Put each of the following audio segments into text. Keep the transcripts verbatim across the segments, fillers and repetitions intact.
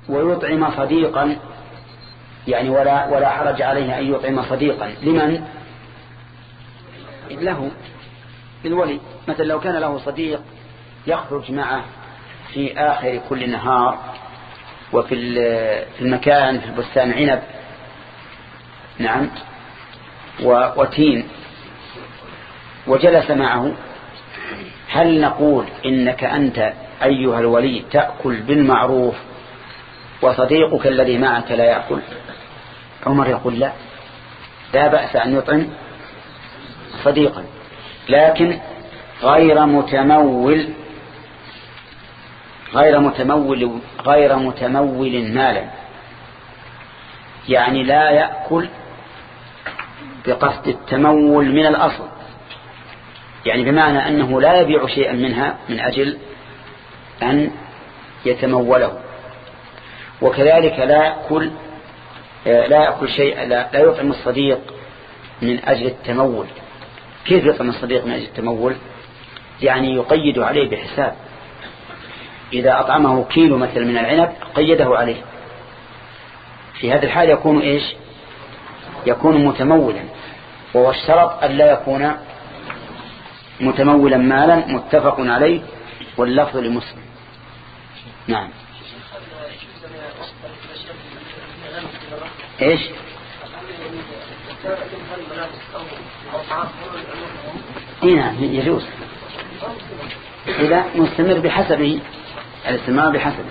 ويطعم صديقا، يعني ولا ولا حرج عليه أن يطعم صديقا. لمن؟ له، للولي. مثلا لو كان له صديق يخرج معه في آخر كل نهار وفي في المكان في البستان عنب، نعم، وتين، وجلس معه، هل نقول إنك أنت أيها الولي تأكل بالمعروف وصديقك الذي معك لا يأكل؟ عمر يقول لا، لا بأس أن يطعم صديقا، لكن غير متمول غير متمول غير متمول مالا، يعني لا يأكل بقصد التمول من الأصل، يعني بمعنى أنه لا يبيع شيئا منها من أجل أن يتموله. وكذلك لا يأكل لا يأكل شيء لا, لا يطعم الصديق من أجل التمول. كيف يطعم الصديق من أجل التمول؟ يعني يقيد عليه بحساب، إذا أطعمه كيلو مثل من العنب قيده عليه، في هذا الحال يكون إيش؟ يكون متمولا، وهو الشرط أن لا يكون متمولا مالا، متفق عليه واللفظ لمسلم. نعم. إيش؟ نعم يجوز، إذا مستمر بحسبه، الاستمرار بحسبه.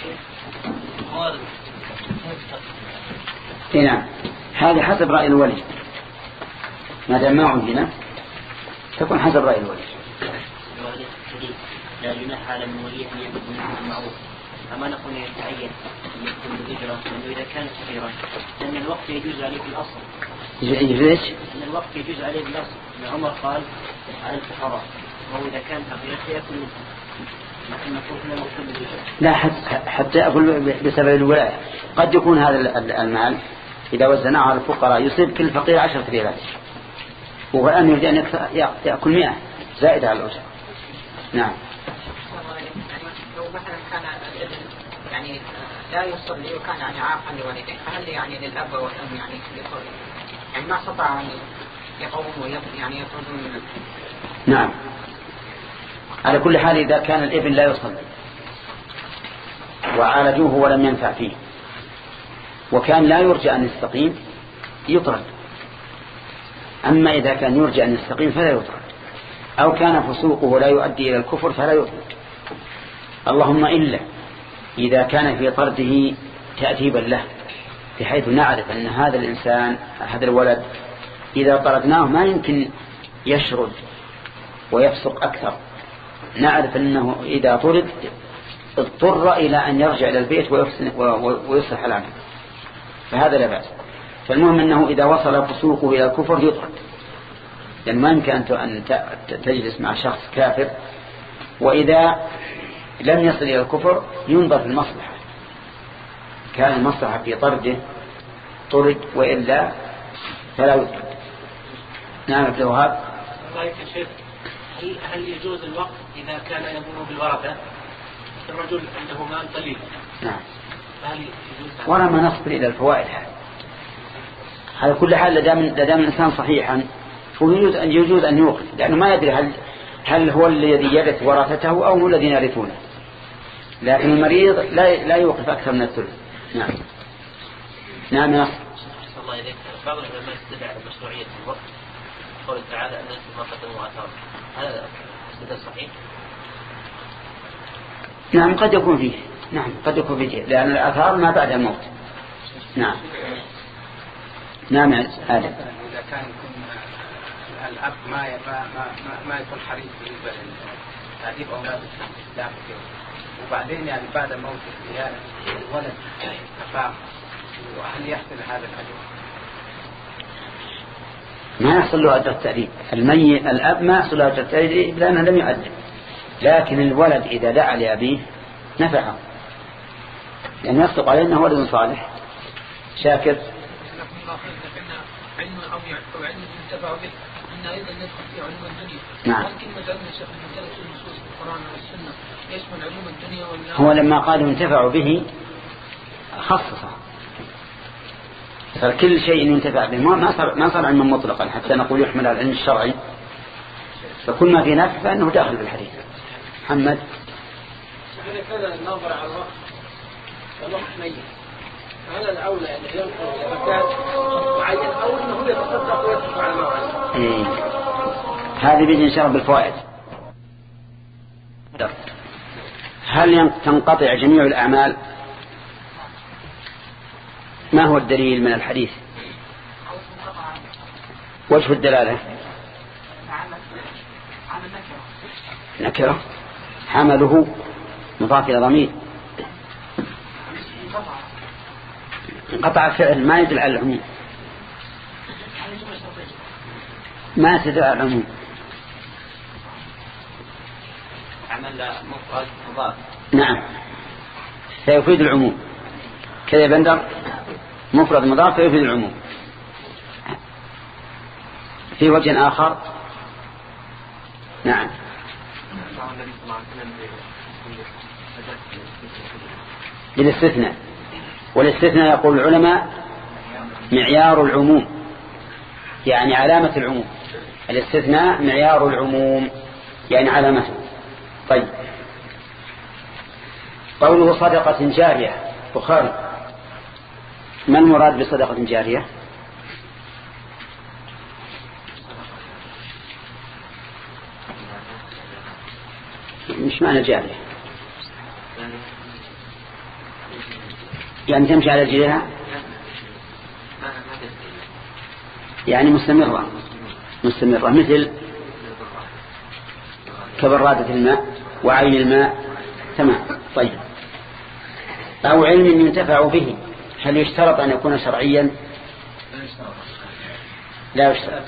نعم، هذا حسب رأي الولي، ما دام ما عندنا تكون حسب رأي الولي. لا جناح على المولي أن يكون المعروف، أما نقول يتعين أن يكون بالهجرة، لأنه إذا كان صغيرا لأن الوقت يجوز عليه بالأصل. ليش؟ أن الوقت يجوز عليه بالأصل، أن عمر قال على الفقراء، وهو إذا كان صغيرا سيأكل منه، لكن نقول هنا الوقت بالهجرة. لا، حتى أقول بسبب الولاية. قد يكون هذا المال إذا وزناه على الفقراء يصيب كل فقير عشرة ريالات، وغير يريد أن يأكل مئة زائد على الأجر. نعم. لو مثلا كان الابن يعني لا يصلي وكان يعني عاقا لوالديه، فهل يعني للأب والأم يعني يقول يعني ما استطاعوا أن يقوموا يعني يطردون من؟ نعم، على كل حال إذا كان الابن لا يصلي وعالجوه ولم ينفع فيه وكان لا يرجى أن يستقيم يطرد. أما إذا كان يرجى أن يستقيم فلا يطرد، أو كان فسوقه لا يؤدي إلى الكفر فلا يطرد، اللهم إلا إذا كان في طرده تأديبا له، بحيث نعرف أن هذا الإنسان هذا الولد إذا طردناه ما يمكن يشرد ويفسق أكثر، نعرف أنه إذا طرد اضطر إلى أن يرجع إلى البيت ويصلح العمل، فهذا لا بأس. فالمهم أنه إذا وصل فسوقه إلى الكفر يطرد، لأن ما يمكن أن تجلس مع شخص كافر، وإذا لم يصل إلى الكفر ينظر في المصلحة، كان المصلحة في طرده طرد، وإلا فلا يطرد. نعم ابن وهاب. رأيك يا شيخ، هل, هل يجوز الوقت إذا كان يظن بالورثة؟ الرجل عنده مال قليل. نعم. هل يجوز؟ ولا ما نصبر إلى الفوائد على كل حال، لدام لدام الإنسان صحيحا فيجوز أن يجوز أن يوقف، لأنه ما يدري هل هل هو الذي يرث ورثته أو هو الذين يرثونه، لكن المريض لا لا يوقف أكثر من الثلث. نعم. نعم يا الله يديك. بعض العلماء يستدعي مشروعية الوقت، قول تعالى أن ما قدموا آثار، هذا استدلال صحيح؟ نعم قد يكون فيه، نعم قد يكون فيه، لأن الآثار ما بعد الموت. نعم. نعم هذا. إذا كان يكون الأب ما ما ما ما يكون حريص بالنسبة لتعذيب أولاده في الإسلام، وبعدين يعني بعد موت الولد أفاق، وهل يحصل هذا الأجر؟ ما يحصل له أجر التأديب، المي الأب ما يحصل له أجر التأديب لأنه لم يؤدب، لكن الولد إذا دعا لأبيه نفعه، لأنه يصدق عليه أنه ولد صالح شاكر. علم أو علم ينتفع به، إن أيضا ندخل في علوم الدنيا. نعم. لكن مثلا الشيخ من ثلاث النصوص في القرآن والسنة يشمل علوم الدنيا والآخرة. هو لما قالوا انتفعوا به خصصه، فكل شيء ينتفع به ما صار ما صار علما مطلقا حتى نقول يحمل على العلم الشرعي، فكل ما في نفع فإنه داخل بالحديث. محمد إذا كان الناظر على الوقت والوقت ميت، فهل الأولى أن ينقل مكان معين أو أنه يتصدق ويصرف على الموعد؟ إيه. هذه بيجي إن شاء الله بالفوائد. هل تنقطع جميع الأعمال؟ ما هو الدليل من الحديث؟ وجه الدلالة نكرة حمله مضاف إلى ضمير، انقطع الفعل ما يدل على العموم، ما تدل على العموم. عمل مفرد مضاف نعم سيفيد العموم كذا بندر، مفرد مضاف سيفيد العموم. في وجه آخر نعم بالاستثناء، والاستثناء يقول العلماء معيار العموم، يعني علامة العموم. الاستثناء معيار العموم يعني علامته. طيب قوله صدقة جارية بخاري، ما المراد بصدقة جارية؟ مش معنى جارية يعني تمشي على رجلها، يعني مستمرة مستمرة مثل كبرادة الماء وعين الماء. تمام. طيب أو علم ينتفع به، هل يشترط أن يكون شرعيا؟ لا يشترط.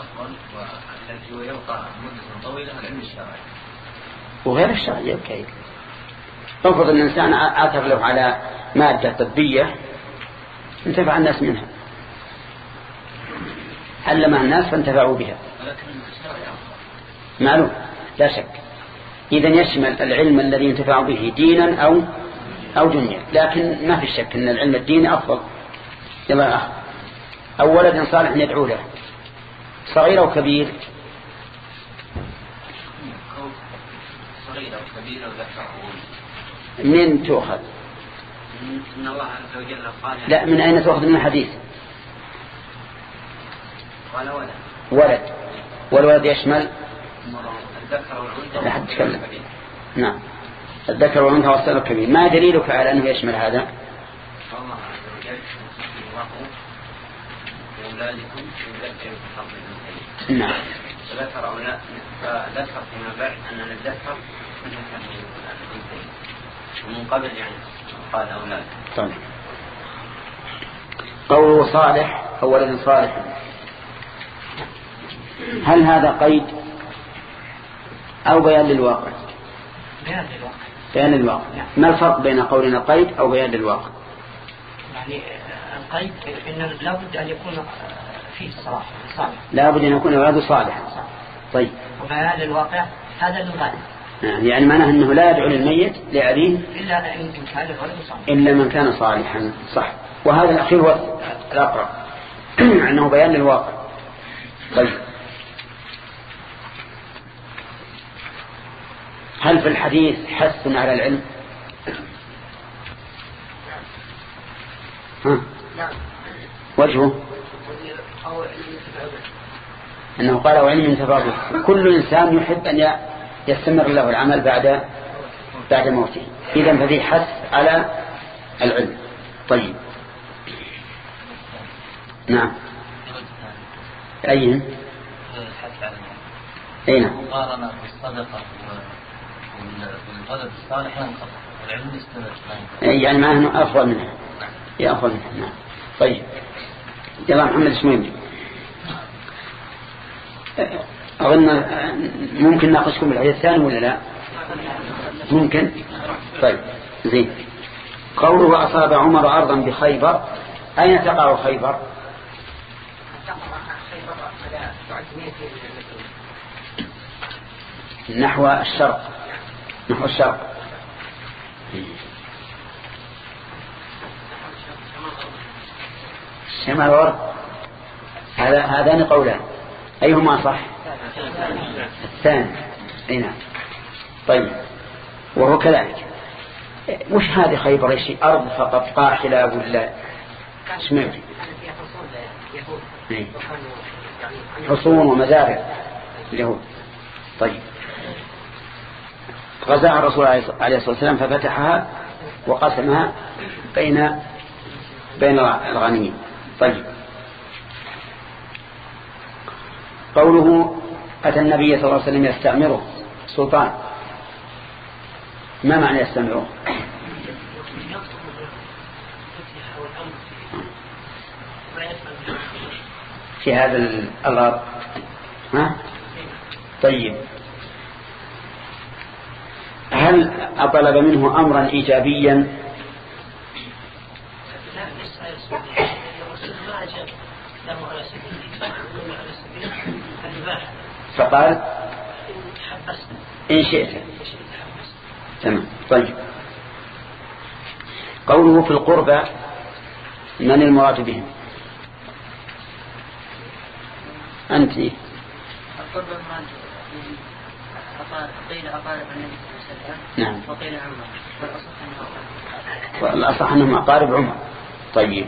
وغير الشرعي كيف؟ تفرض أن الإنسان آثر له على مادة طبية انتفع الناس منها، علمها الناس فانتفعوا بها، معلوم لا شك. إذن يشمل العلم الذي ينتفع به دينا أو أو دنيا، لكن ما في شك أن العلم الديني أفضل. يلا أخ أو ولد صالح يدعو له، صغير أو كبير؟ صغير أو كبير أو ذكر. من تؤخذ؟ إن الله عز وجل قال لا، من أين تؤخذ من الحديث؟ قال ولد ولد، والولد يشمل الذكر والأنثى. لا حد تكلم. نعم الذكر والأنثى والصغير الكبير. ما دليلك على أنه يشمل هذا؟ الله عز وجل الله أولادكم يذكر بحظ الأنثيين. نعم فذكر أولاد فذكر فيما بعد أن الذكر مثل الأنثيين، ومن قبل يعني قال أولاد. طيب قوله صالح أو ولد صالح، هل هذا قيد أو بيان للواقع؟ بيان للواقع. بيان للواقع. ما الفرق بين قولنا قيد أو بيان للواقع؟ يعني القيد إن لابد أن يكون فيه صلاح صالح، لابد أن يكون الولد صالحا. طيب وبيان للواقع هذا للغاية، يعني معناه أنه لا يدعو للميت لأبيه إلا إن كان الولد صالح، إلا من كان صالحا. صح، وهذا الأخير هو الأقرب أنه بيان للواقع. طيب هل في الحديث حث على العلم؟ ها؟ وجهه أنه قال وعلم ينتفع به. كل إنسان يحب أن يستمر له العمل بعد بعد موته، إذن ففي حث على العلم. طيب نعم أين؟ أين؟ مقارنة بالصدقة والولد الصالح ينقطع والعلم يستمر، يعني معناه أنه أفضل منها، هي أفضل منها. نعم. طيب يلا محمد اسمين، أظن ممكن ناقشكم بالحديث الثاني ولا لا؟ ممكن. طيب زين. قوله أصاب عمر أرضا بخيبر، أين تقع خيبر؟ نحو الشرق، نحو الشرق. شمال ورد هذا هذان قولان أيهما صح؟ الثاني. هنا طيب وهو كذلك. مش هذه خيبر شيء أرض فقط قاحلة ولا اسمعوا حصون ومزارع اليهود. طيب غزاها الرسول عليه الصلاة والسلام ففتحها وقسمها بين بين الغنيمين. طيب قوله أتى النبي صلى الله عليه وسلم يستعمره سلطان، ما معنى يستعمره؟ في هذا الأرض. ها؟ طيب هل أطلب منه أمرا إيجابيا؟ فقال إن شئت. تمام. طيب قوله في القربى من المراد بهم؟ أنت القربى المراد قيل أقارب النبي صلى الله عليه وسلم. نعم. وقيل عمر والأصح أنهم أقارب عمر. طيب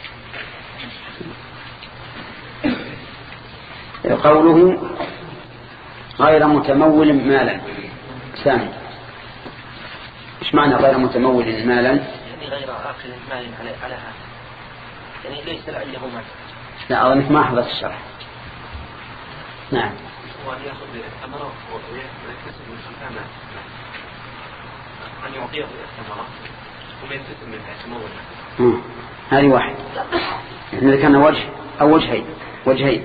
قوله غير متمول مالا. سامي ايش معنى غير متمول مالا؟ يعني غير آخذ مال على على هذا، يعني ليس عنده مال. لا أظنك ما حفظت الشرح. نعم. وأن يأخذ الثمرة ويكتسب من خلفها أن يعطيه الثمرة ويكتسب من الثمرة. هذه واحد. إحنا ذكرنا وجه أو وجهين وجهين.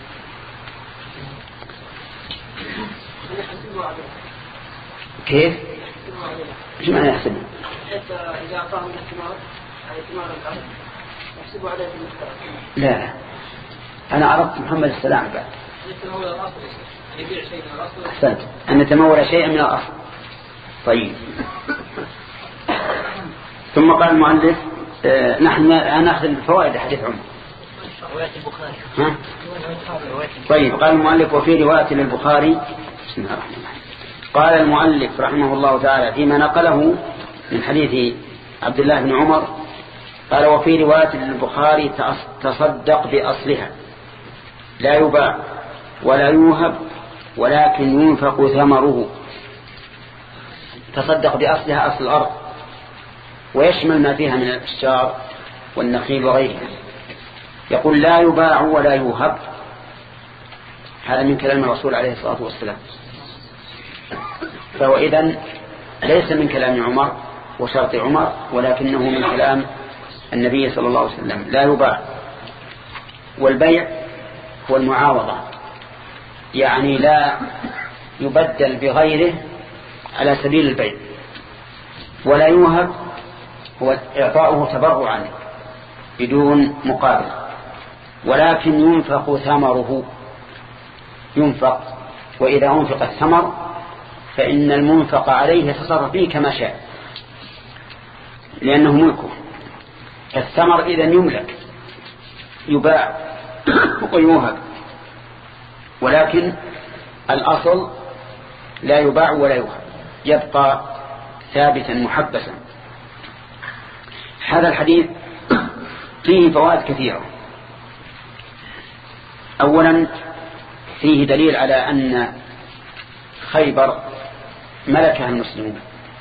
كيف؟ ايش معنى يحسبه؟ حتى إذا أعطاه من الثمار أي ثمار الأرض يحسبه عليه في المشترك. لا أنا عرفت محمد السلام بعد. يتمول الأصل يبيع شيء من الأصل. أحسنت أن نتمول شيئا من الأصل. طيب ثم قال المؤلف آه نحن نأخذ فوائد حديث عمر. رواية البخاري. ها؟ طيب قال المؤلف وفي رواية للبخاري. بسم الله الرحمن الرحيم. قال المؤلف رحمه الله تعالى فيما نقله من حديث عبد الله بن عمر قال وفي رواية للبخاري تصدق بأصلها لا يباع ولا يوهب ولكن ينفق ثمره. تصدق بأصلها أصل الأرض ويشمل ما فيها من الأشجار والنخيل وغيرها. يقول لا يباع ولا يوهب، هذا من كلام الرسول عليه الصلاة والسلام. فهو إذن ليس من كلام عمر وشرط عمر ولكنه من كلام النبي صلى الله عليه وسلم. لا يباع. والبيع هو المعاوضة، يعني لا يبدل بغيره على سبيل البيع. ولا يوهب هو إعطاؤه تبرعا بدون مقابل، ولكن ينفق ثمره. ينفق، وإذا أنفق الثمر فإن المنفق عليه يتصرف فيه كما شاء لأنه ملكه. الثمر إذن يملك يباع ويوهب، ولكن الأصل لا يباع ولا يوهب، يبقى ثابتا محبسا. هذا الحديث فيه فوائد كثيرة. أولا فيه دليل على أن خيبر ملكها المسلمون.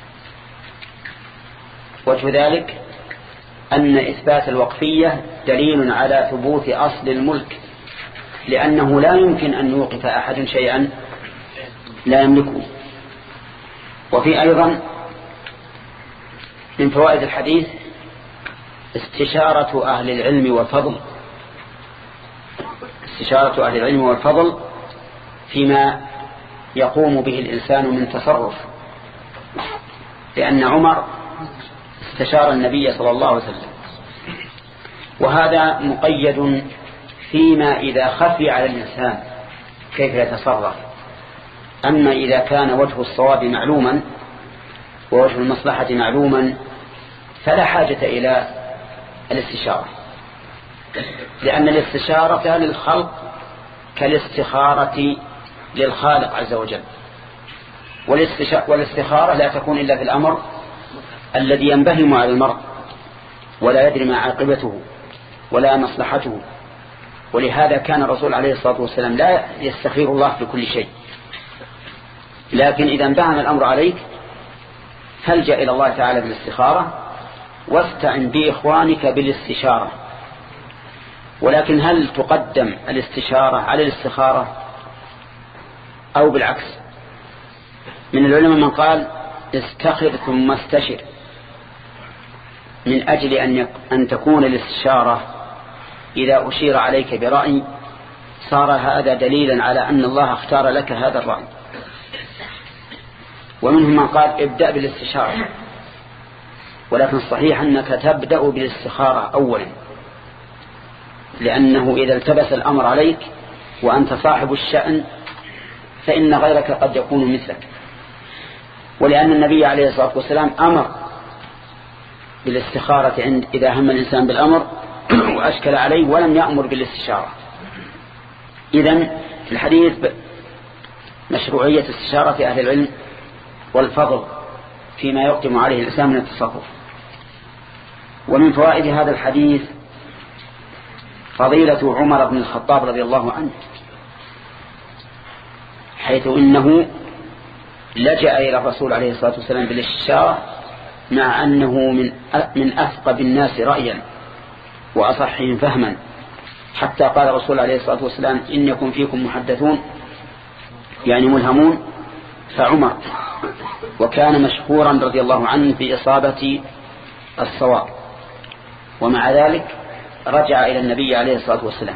وجه ذلك أن إثبات الوقفية دليل على ثبوت أصل الملك، لأنه لا يمكن أن يوقف أحد شيئا لا يملكه. وفي أيضا من فوائد الحديث استشارة أهل العلم والفضل استشارة أهل العلم والفضل فيما يقوم به الإنسان من تصرف، لأن عمر استشار النبي صلى الله عليه وسلم. وهذا مقيد فيما إذا خفي على الإنسان كيف يتصرف. أما إذا كان وجه الصواب معلوما ووجه المصلحة معلوما فلا حاجة إلى الاستشارة. لأن الاستشارة للخلق كالاستخارة للخالق عز وجل، والاستخارة لا تكون إلا في الأمر الذي ينبهم على المرء ولا يدري ما عاقبته ولا مصلحته. ولهذا كان الرسول عليه الصلاة والسلام لا يستخير الله في كل شيء، لكن إذا انبهم الأمر عليك فالجأ إلى الله تعالى بالاستخارة واستعن بإخوانك بالاستشارة. ولكن هل تقدم الاستشارة على الاستخارة أو بالعكس؟ من العلماء من قال استخر ثم استشر، من أجل أن أن تكون الاستشارة إذا أشير عليك برأي صار هذا دليلا على أن الله اختار لك هذا الرأي. ومنهم من قال ابدأ بالاستشارة، ولكن الصحيح أنك تبدأ بالاستخارة أولا، لأنه إذا التبس الأمر عليك وأنت صاحب الشأن فإن غيرك قد يكون مثلك. ولأن النبي عليه الصلاة والسلام أمر بالاستخارة عند إذا هم الإنسان بالأمر وأشكل عليه، ولم يأمر بالاستشارة. إذن في الحديث مشروعية استشارة أهل العلم والفضل فيما يقدم عليه الإنسان من التصرف. ومن فوائد هذا الحديث فضيلة عمر بن الخطاب رضي الله عنه، حيث إنه لجأ إلى الرسول عليه الصلاة والسلام بالاستشارة مع أنه من من أثقب الناس رأيا وأصحهم فهما، حتى قال الرسول عليه الصلاة والسلام إن يكن فيكم محدثون يعني ملهمون فعمر. وكان مشهورا رضي الله عنه في إصابة الصواب، ومع ذلك رجع إلى النبي عليه الصلاة والسلام.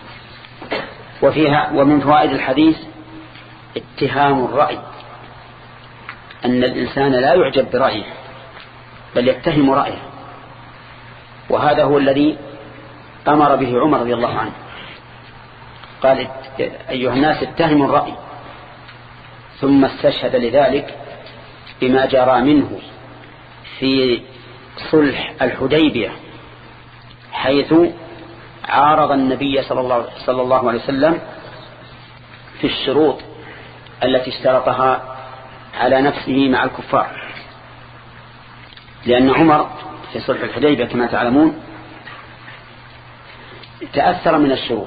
وفيها ومن فوائد الحديث اتهام الرأي، أن الإنسان لا يعجب برأيه بل يتهم رأيه، وهذا هو الذي أمر به عمر رضي الله عنه. قال أيها الناس اتهموا الرأي، ثم استشهد لذلك بما جرى منه في صلح الحديبية، حيث عارض النبي صلى الله, صلى الله عليه وسلم في الشروط التي اشترطها على نفسه مع الكفار. لأن عمر في صلح الحديبية كما تعلمون تأثر من الشروط،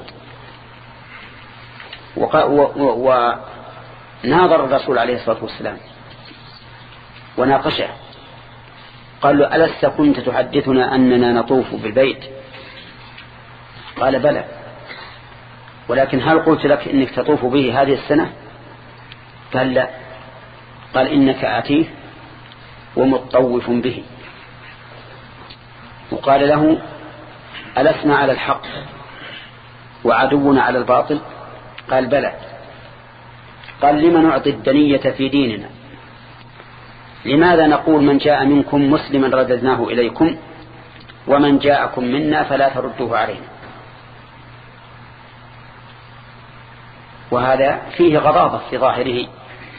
وناظر الرسول عليه الصلاة والسلام وناقشه، قال له ألست كنت تحدثنا أننا نطوف بالبيت؟ قال بلى، ولكن هل قلت لك إنك تطوف به هذه السنة؟ قال لا. قال إنك آتيه ومطوف به. وقال له ألسنا على الحق وعدونا على الباطل؟ قال بلى. قال لما نعطي الدنية في ديننا؟ لماذا نقول من جاء منكم مسلما رددناه إليكم ومن جاءكم منا فلا تردوه علينا؟ وهذا فيه غضاضة في ظاهره.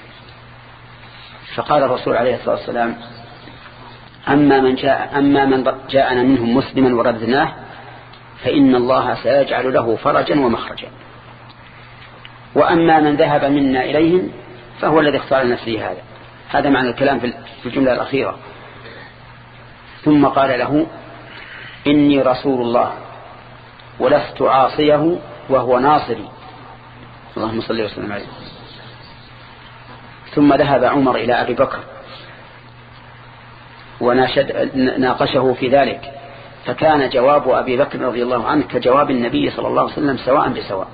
فقال الرسول عليه الصلاة والسلام أما من جاء أما من جاءنا منهم مسلما ورددناه فإن الله سيجعل له فرجا ومخرجا، وأما من ذهب منا إليهم فهو الذي اختار نفسه. هذا هذا معنى الكلام في الجملة الأخيرة. ثم قال له إني رسول الله ولست عاصيه وهو ناصري، اللهم صل وسلم عليه. ثم ذهب عمر إلى أبي بكر وناقشه في ذلك، فكان جواب أبي بكر رضي الله عنه كجواب النبي صلى الله عليه وسلم سواء بسواء.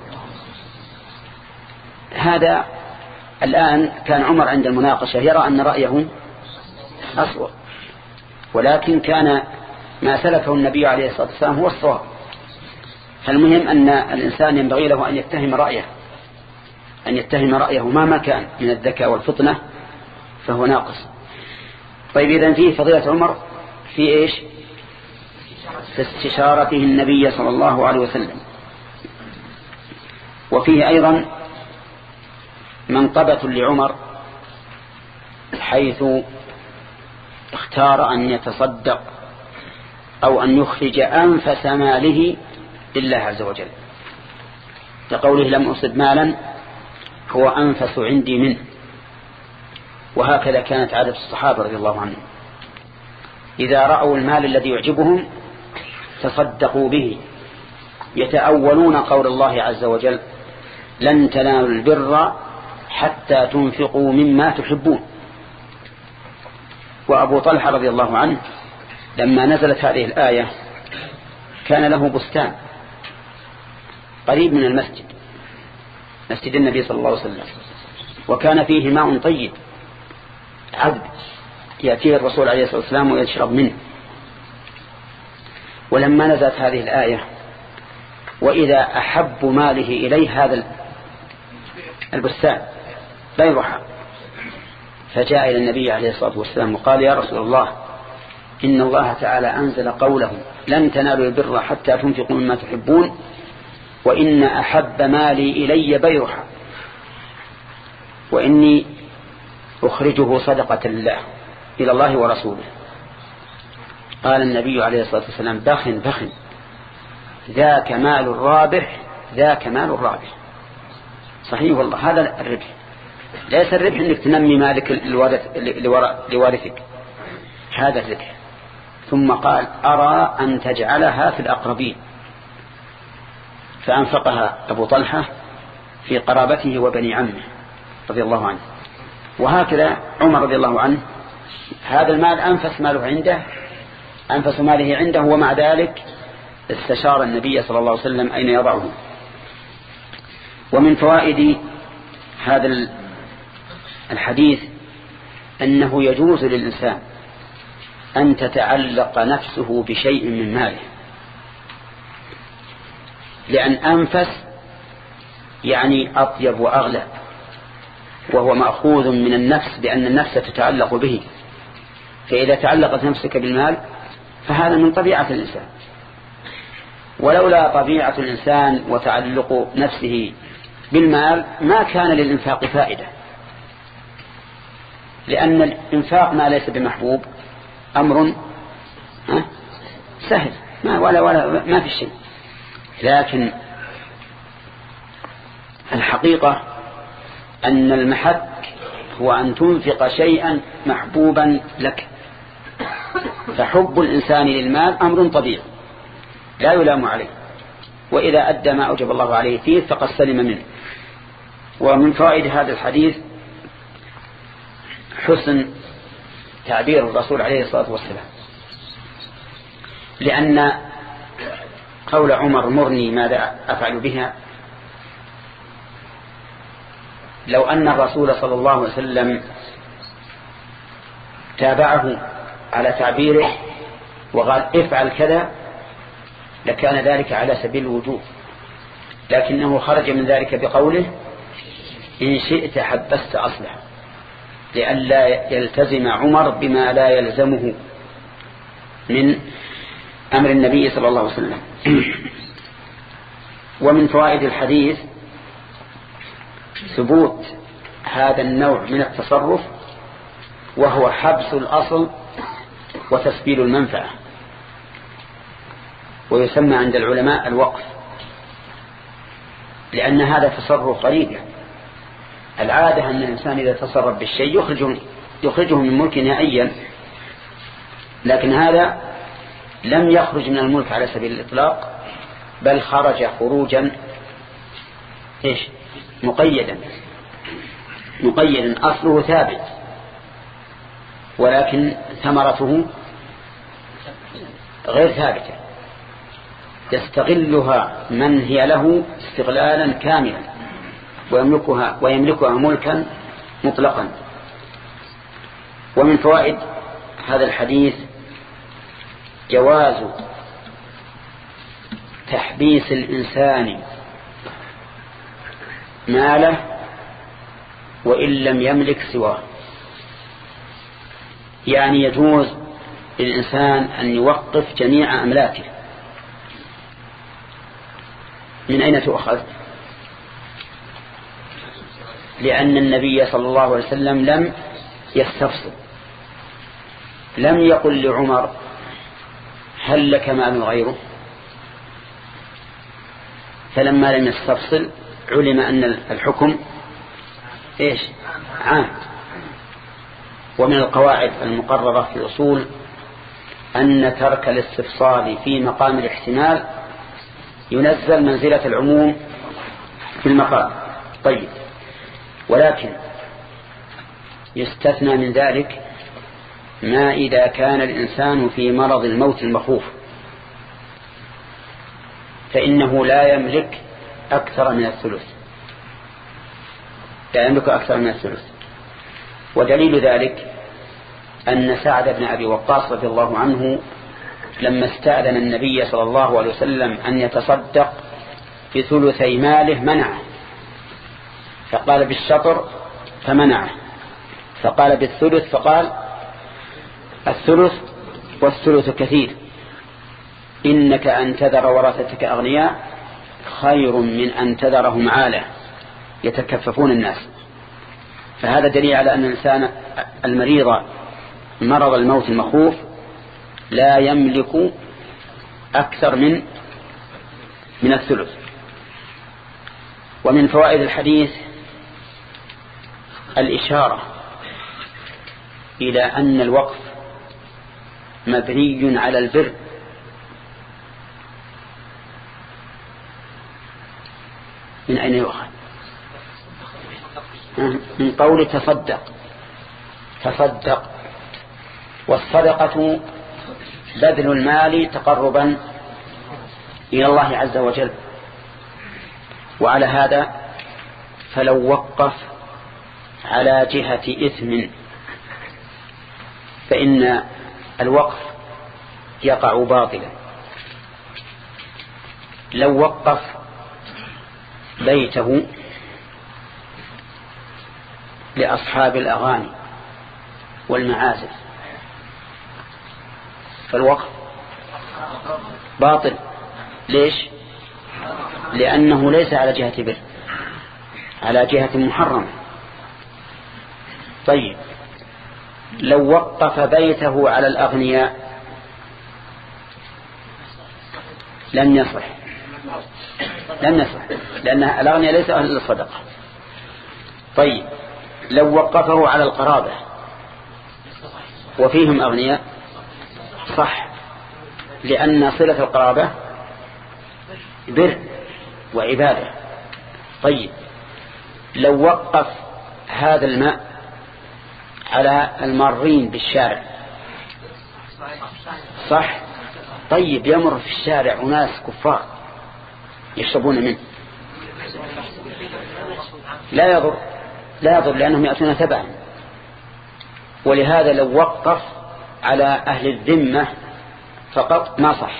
هذا الآن كان عمر عند المناقشة يرى أن رأيه أصوب، ولكن كان ما سلكه النبي عليه الصلاة والسلام هو الصواب. فالمهم أن الإنسان ينبغي له أن يتهم رأيه أن يتهم رأيه مهما كان من الذكاء والفطنة فهو ناقص. طيب إذن فيه فضيلة عمر في إيش؟ في استشارته النبي صلى الله عليه وسلم. وفيه أيضا منقبة لعمر حيث اختار أن يتصدق أو أن يخرج أنفس ماله لله عز وجل، لقوله لم أصب مالا هو أنفس عندي منه. وهكذا كانت عادة الصحابة رضي الله عنهم، إذا رأوا المال الذي يعجبهم تصدقوا به، يتأولون قول الله عز وجل لن تنالوا البر حتى تنفقوا مما تحبون. وأبو طلحة رضي الله عنه لما نزلت هذه الآية كان له بستان قريب من المسجد، مسجد النبي صلى الله عليه وسلم، وكان فيه ماء طيب عذب يأتيه الرسول عليه الصلاة والسلام ويشرب منه. ولما نزلت هذه الآية وإذا أحب ماله إليه هذا البستان بيرها، فجاء إلى النبي عليه الصلاة والسلام وقال يا رسول الله إن الله تعالى أنزل قوله لن تنالوا البر حتى تنفقوا مما تحبون، وإن أحب مالي إلي بيرها، وإني أخرجه صدقة لله إلى الله ورسوله. قال النبي عليه الصلاة والسلام بخ بخ ذاك مال الرابح، ذاك مال الرابح. صحيح والله، هذا الربح، ليس الربح أنك تنمي مالك لوارثك، هذا الربح. ثم قال أرى أن تجعلها في الأقربين، فأنفقها أبو طلحة في قرابته وبني عمه رضي الله عنه. وهكذا عمر رضي الله عنه هذا المال أنفس ماله عنده، أنفس ماله عنده، ومع ذلك استشار النبي صلى الله عليه وسلم أين يضعه. ومن فوائد هذا الحديث أنه يجوز للإنسان أن تتعلق نفسه بشيء من ماله، لأن أنفس يعني أطيب وأغلى، وهو مأخوذ من النفس بأن النفس تتعلق به، فإذا تعلقت نفسك بالمال فهذا من طبيعة الإنسان. ولولا طبيعة الإنسان وتعلق نفسه بالمال ما كان للإنفاق فائدة، لأن الإنفاق ما ليس بمحبوب أمر سهل، ما ولا ولا ما في شيء. لكن الحقيقة أن المحك هو أن تنفق شيئا محبوبا لك، فحب الإنسان للمال أمر طبيعي لا يلام عليه، وإذا أدى ما أوجب الله عليه فيه فقد سلم منه. ومن فوائد هذا الحديث حسن تعبير الرسول عليه الصلاة والسلام، لأن قول عمر مرني ماذا أفعل بها، لو أن الرسول صلى الله عليه وسلم تابعه على تعبيره وقال افعل كذا لكان ذلك على سبيل الوجوب، لكنه خرج من ذلك بقوله إن شئت حبست أصلح، لئلا يلتزم عمر بما لا يلزمه من أمر النبي صلى الله عليه وسلم. ومن فوائد الحديث ثبوت هذا النوع من التصرف، وهو حبس الأصل وتسبيل المنفعة، ويسمى عند العلماء الوقف، لأن هذا تصرف غريب. يعني العادة أن الإنسان إذا تصرف بالشيء يخرجه, يخرجه من ملك نهائيا، لكن هذا لم يخرج من الملك على سبيل الإطلاق، بل خرج خروجا إيش مقيدا مقيدا أصله ثابت، ولكن ثمرته غير ثابتة يستغلها من هي له استغلالا كاملا ويملكها, ويملكها ملكا مطلقا. ومن فوائد هذا الحديث جواز تحبيس الإنسان ماله وإن لم يملك سواه، يعني يجوز للإنسان أن يوقف جميع أملاكه. من أين تؤخذ؟ لأن النبي صلى الله عليه وسلم لم يستفصل، لم يقل لعمر هل لك مال غيره، فلما لم يستفصل علم أن الحكم إيش عام. ومن القواعد المقررة في الأصول أن ترك الاستفصال في مقام الاحتمال ينزل منزلة العموم في المقام. طيب، ولكن يستثنى من ذلك ما إذا كان الإنسان في مرض الموت المخوف، فإنه لا يملك أكثر من الثلث، لا يملك أكثر من الثلث. ودليل ذلك أن سعد بن أبي وقاص رضي الله عنه لما استأذن النبي صلى الله عليه وسلم أن يتصدق بثلثي ماله منعه، فقال بالشطر فمنعه، فقال بالثلث فقال الثلث والثلث كثير، إنك أن تذر ورثتك أغنياء خير من أن تذرهم عالة يتكففون الناس. فهذا دليل على أن الإنسان المريض مرض الموت المخوف لا يملك أكثر من من الثلث. ومن فوائد الحديث الإشارة إلى أن الوقف مبني على البر، من أين يؤخذ؟ من قول تصدق، تصدق، والصدقة بذل المال تقربا إلى الله عز وجل. وعلى هذا فلو وقف على جهة إثم فإن الوقف يقع باطلا. لو وقف بيته لأصحاب الأغاني والمعازف فالوقف باطل. ليش؟ لأنه ليس على جهة بر، على جهة محرمة. طيب، لو وقف بيته على الأغنياء لم يصح، لم يصح، لأن الأغنياء ليس أهل للصدقة. طيب، لو وقفه على القرابة وفيهم أغنياء صح، لأن صلة القرابة بر وعبادة. طيب، لو وقف هذا الماء على المارين بالشارع صح. طيب، يمر في الشارع أناس كفار يشربون منه لا يضر، لا يضر لأنهم يأتون تبعا. ولهذا لو وقف على أهل الذمة فقط ما صح،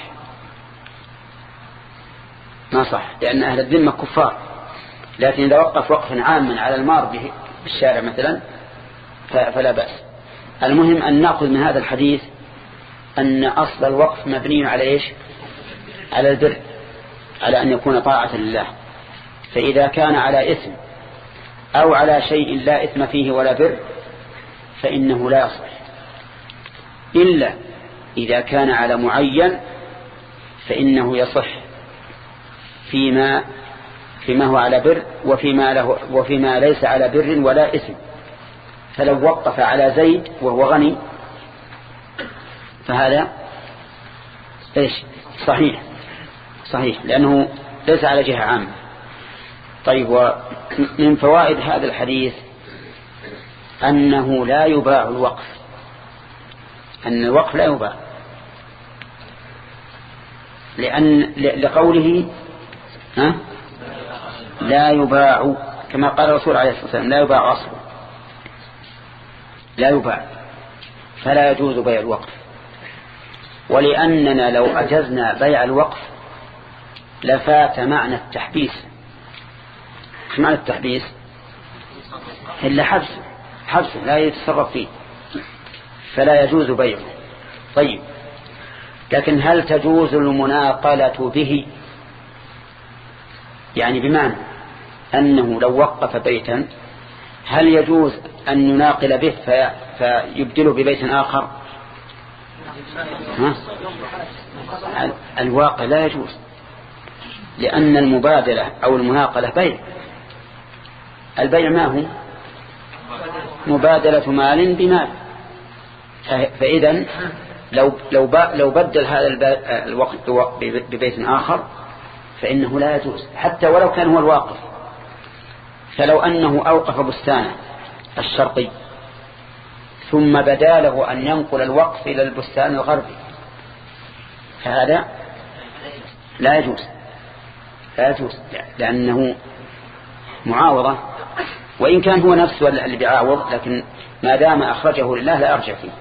ما صح، لأن أهل الذمة كفار. لكن إذا وقف وقفا عاما على المار بالشارع مثلا فلا بأس. المهم أن نأخذ من هذا الحديث أن أصل الوقف مبني على إيش؟ على البر، على أن يكون طاعة لله. فإذا كان على إثم أو على شيء لا إثم فيه ولا بر فإنه لا يصح، إلا إذا كان على معين فإنه يصح فيما فيما هو على بر وفيما, له وفيما ليس على بر ولا إثم. فلو وقف على زيد وهو غني فهذا إيش؟ صحيح، صحيح، لأنه ليس على جهة عامة. طيب، ومن فوائد هذا الحديث أنه لا يباع الوقف، أن الوقف لا يباع، لأن لقوله ها لا يباع، كما قال الرسول عليه الصلاة والسلام لا يباع أصله، لا يباع، فلا يجوز بيع الوقف. ولأننا لو أجزنا بيع الوقف لفات معنى التحبيس. مش معنى التحبيس إلا حبس، حبس لا يتصرف فيه، فلا يجوز بيعه. طيب، لكن هل تجوز المناقلة به؟ يعني بمعنى أنه لو وقف بيتا هل يجوز أن يناقل به في فيبدله ببيت آخر؟ ها؟ الواقع لا يجوز، لأن المبادلة أو المناقلة بيع. البيع ما هو؟ مبادلة مال بمال. فإذا لو لو لو بدل هذا الوقت ببيت آخر فإنه لا يجوز حتى ولو كان هو الواقف. فلو أنه أوقف بستانه الشرقي ثم بدا له أن ينقل الوقف إلى البستان الغربي فهذا لا يجوز لا يجوز لأنه معاوضة، وإن كان هو نفسه اللي بيعاوض، لكن ما دام أخرجه لله لا أرجع فيه،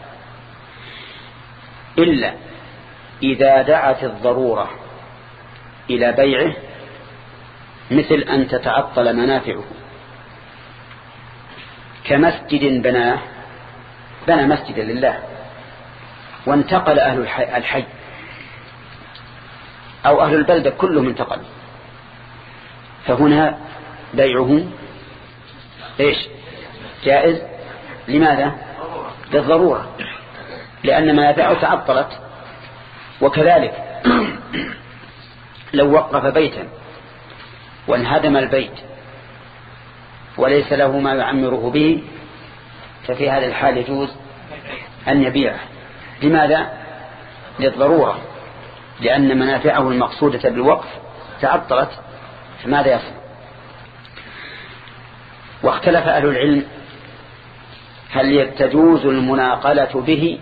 إلا إذا دعت الضرورة إلى بيعه، مثل أن تتعطل منافعه كمسجد بناه، بنى مسجدا لله وانتقل أهل الحي أو أهل البلدة كلهم انتقل، فهنا بيعه إيش جائز. لماذا؟ للضرورة، لأن منافعه تعطلت. وكذلك لو وقف بيتا وانهدم البيت وليس له ما يعمره به، ففي هذا الحال يجوز أن يبيعه. لماذا؟ للضرورة، لأن منافعه المقصودة بالوقف تعطلت، فماذا يصنع؟ واختلف أهل العلم هل تجوز المناقلة به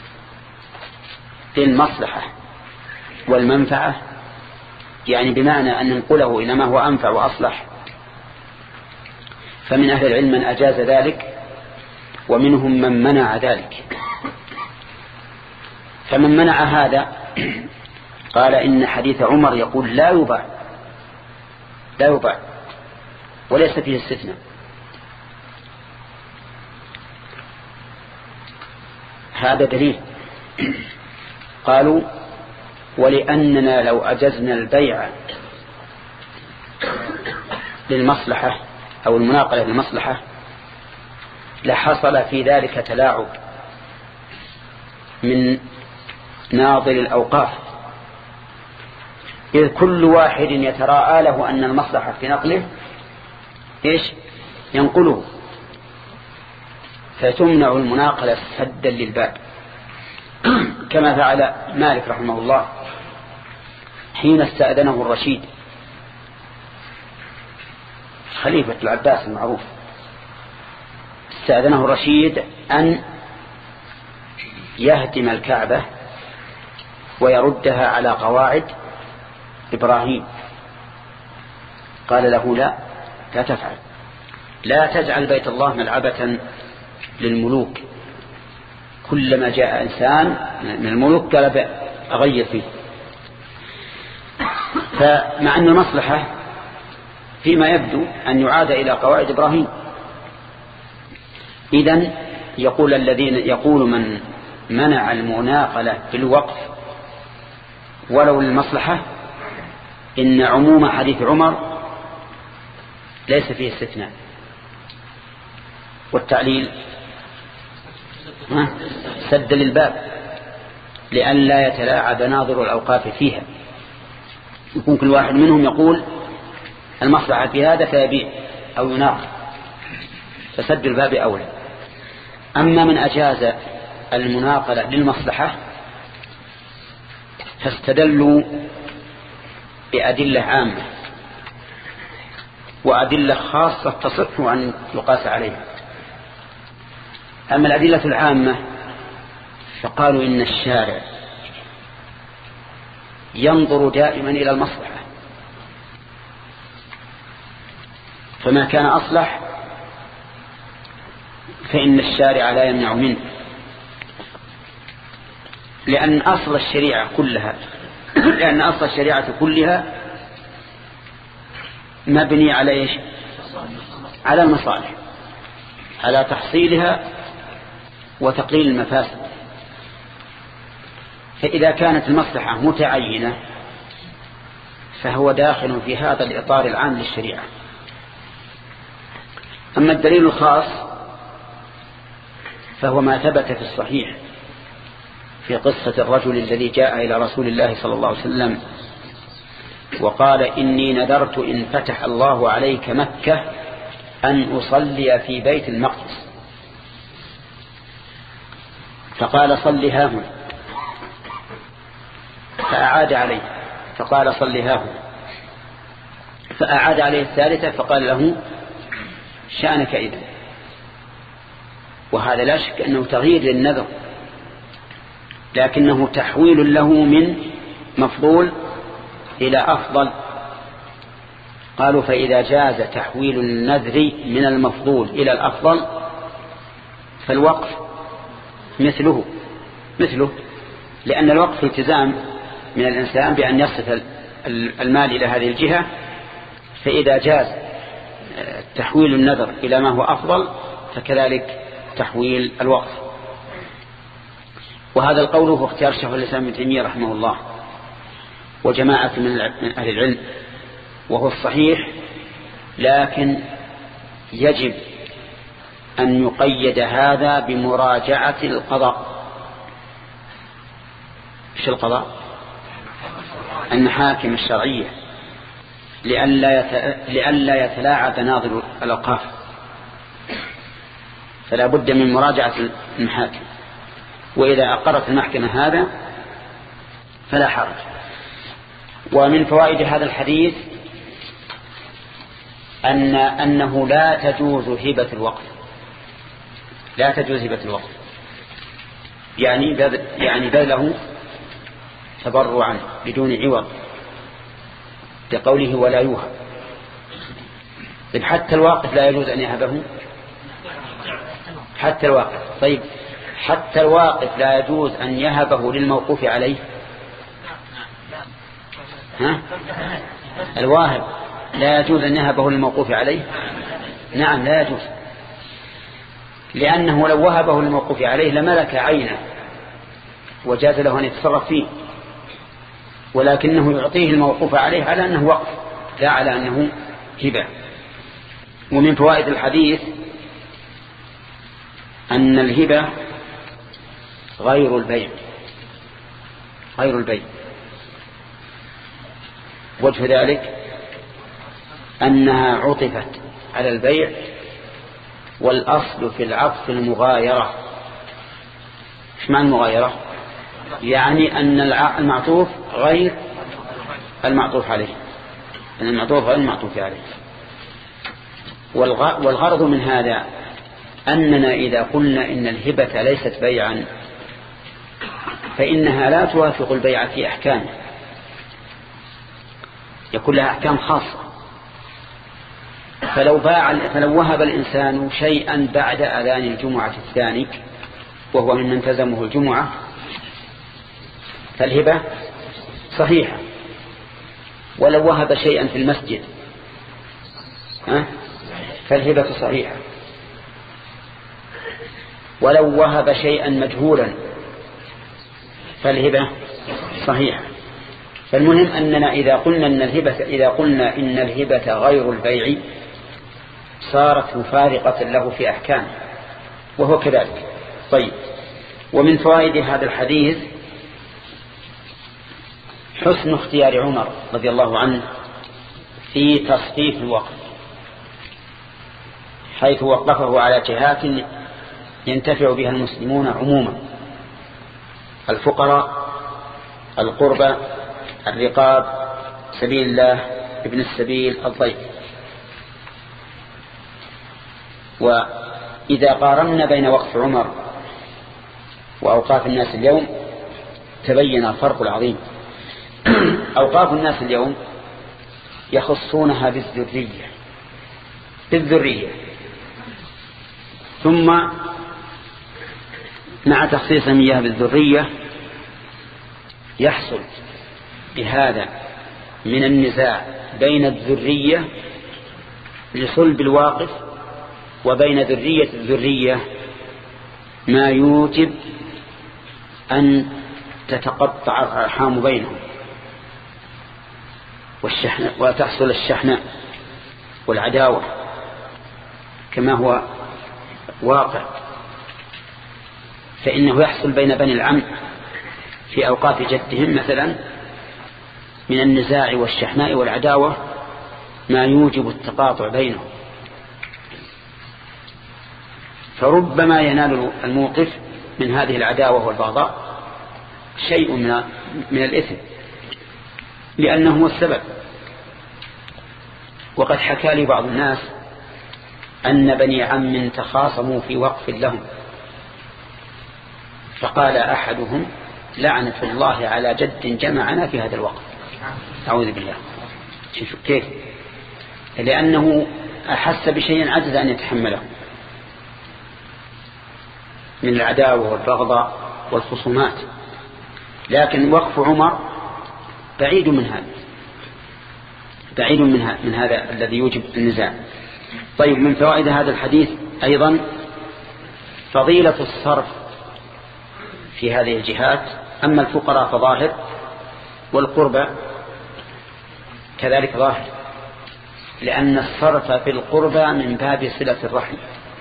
للمصلحة والمنفعة، يعني بمعنى أن ننقله إلى ما هو أنفع وأصلح. فمن أهل العلم من أجاز ذلك ومنهم من منع ذلك. فمن منع هذا قال إن حديث عمر يقول لا يباع لا يباع وليس فيه استثناء. هذا دليل. قالوا ولأننا لو أجزنا البيع للمصلحة أو المناقلة للمصلحة لحصل في ذلك تلاعب من ناظر الأوقاف، إذ كل واحد يتراءى له أن المصلحة في نقله إيش ينقله، فتمنع المناقلة سدا للباب، كما فعل مالك رحمه الله حين استأذنه الرشيد خليفة العباس المعروف. استأذنه الرشيد أن يهدم الكعبة ويردها على قواعد إبراهيم. قال له لا لا تفعل، لا تجعل بيت الله ملعبة للملوك، كلما جاء إنسان من الملوك قال أغير فيه. فمع أن المصلحة فيما يبدو أن يعاد إلى قواعد إبراهيم. إذن يقول الذين يقول من منع المناقلة بالوقف ولو للمصلحة إن عموم حديث عمر ليس فيه استثناء. والتعليل سد للباب لأن لا يتلاعب ناظر الأوقاف فيها، يكون كل واحد منهم يقول المصلحة في هذا فيبيع أو يناقض، فسد الباب أولى. أما من أجاز المناقلة للمصلحة فاستدلوا بأدلة عامة وأدلة خاصة تصح أن يقاس عليها. أما الأدلة العامة فقالوا إن الشارع ينظر دائما إلى المصلحة، فما كان أصلح فإن الشارع لا يمنع منه، لأن أصل الشريعة كلها لأن أصل الشريعة كلها مبني على إيش؟ على المصالح، على تحصيلها وتقليل المفاسد. فإذا كانت المصلحة متعينة فهو داخل في هذا الإطار العام للشريعة. أما الدليل الخاص فهو ما ثبت في الصحيح في قصة الرجل الذي جاء إلى رسول الله صلى الله عليه وسلم وقال إني نذرت إن فتح الله عليك مكة أن أصلي في بيت المقدس، فقال صل ها هنا، فأعاد عليه فقال صل ها هنا، فأعاد عليه الثالثة فقال له شأنك إذن. وهذا لا شك أنه تغيير للنذر، لكنه تحويل له من مفضول إلى أفضل. قالوا فإذا جاز تحويل النذر من المفضول إلى الأفضل فالوقف مثله مثله لأن الوقف التزام من الإنسان بأن يصف المال إلى هذه الجهة، فإذا جاز تحويل النذر إلى ما هو أفضل فكذلك تحويل الوقف. وهذا القول هو اختيار شيخ الإسلام ابن تيمية رحمه الله وجماعة من أهل العلم، وهو الصحيح، لكن يجب أن يقيد هذا بمراجعة القضاء. ايش القضاء؟ المحاكم الشرعية، لئلا يتلاعب ناظر الأوقاف، فلا بد من مراجعة المحاكم، وإذا أقرت المحكمة هذا فلا حرج. ومن فوائد هذا الحديث أن أنه لا تجوز هبة الوقف، لا تجوز هبة الوقف، يعني بذل يعني بذله تبرعا بدون عوض، لقوله ولا يوهب. طيب حتى الواقف لا يجوز أن يهبه؟ حتى الواقف. طيب حتى الواقف لا يجوز أن يهبه للموقوف عليه؟ ها؟ الواهب لا يجوز أن يهبه للموقوف عليه؟ نعم لا يجوز، لأنه لو وهبه للموقوف عليه لملك عينه وجاز له أن يتصرف فيه، ولكنه يعطيه الموقوف عليه على أنه وقف لا على أنه هبة. ومن فوائد الحديث أن الهبة غير البيع، غير البيع. وجه ذلك أنها عطفت على البيع، والأصل في العطف المغايرة. ايش معنى المغايرة؟ يعني أن المعطوف غير المعطوف عليه، أن المعطوف غير المعطوف عليه. والغرض من هذا أننا إذا قلنا إن الهبة ليست بيعا فإنها لا توافق البيع في أحكام، يكون لها أحكام خاصة. فلو باع فلو وهب الإنسان شيئا بعد أذان الجمعة الثاني وهو ممن تزمه الجمعة فالهبة صحيحة، ولو وهب شيئا في المسجد فالهبة صحيحة، ولو وهب شيئا مجهولا فالهبة صحيحة. فالمهم أننا إذا قلنا إن الهبة إذا قلنا إن الهبة غير البيع صارت مفارقة له في أحكام، وهو كذلك. طيب، ومن فوائد هذا الحديث حسن اختيار عمر رضي الله عنه في تصفيف الوقت، حيث وقفه على جهات ينتفع بها المسلمون عموما: الفقراء، القربى، الرقاب، سبيل الله، ابن السبيل، الضيف. وإذا قارنا بين وقف عمر وأوقاف الناس اليوم تبين الفرق العظيم. أوقاف الناس اليوم يخصونها بالذرية بالذرية ثم مع تخصيصهم إياها بالذرية يحصل بهذا من النزاع بين الذرية لصلب الواقف وبين ذرية الذرية ما يوجب أن تتقطع الأرحام بينهم والشحنة، وتحصل الشحنة والعداوة كما هو واقع. فإنه يحصل بين بني العم في أوقات جدهم مثلا من النزاع والشحناء والعداوة ما يوجب التقاطع بينهم، فربما ينال الموقف من هذه العداوة والبغضاء شيء من من الإثم لأنه هو السبب. وقد حكى لي بعض الناس أن بني عم تخاصموا في وقف لهم، فقال أحدهم لعنة الله على جد جمعنا في هذا الوقف. أعوذ بالله. كيف؟ لأنه أحس بشيء عجز أن يتحمله من العداوة والبغضاء والخصومات، لكن وقف عمر بعيد من هذا، بعيد من, من هذا الذي يوجب النزاع. طيب، من فوائد هذا الحديث أيضا فضيلة الصرف في هذه الجهات. أما الفقراء فظاهر، والقربى كذلك ظاهر، لأن الصرف في القربى من باب صلة الرحم،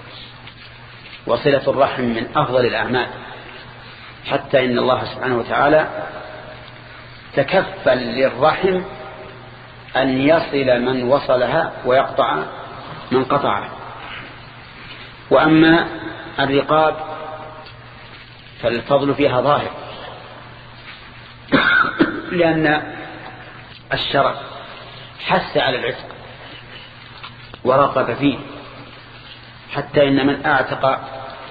وصلة الرحم من أفضل الأعمال، حتى إن الله سبحانه وتعالى تكفل للرحم أن يصل من وصلها ويقطع من قطعها. وأما الرقاب فالفضل فيها ظاهر، لأن الشرع حث على العتق ورقب فيه، حتى إن من أعتق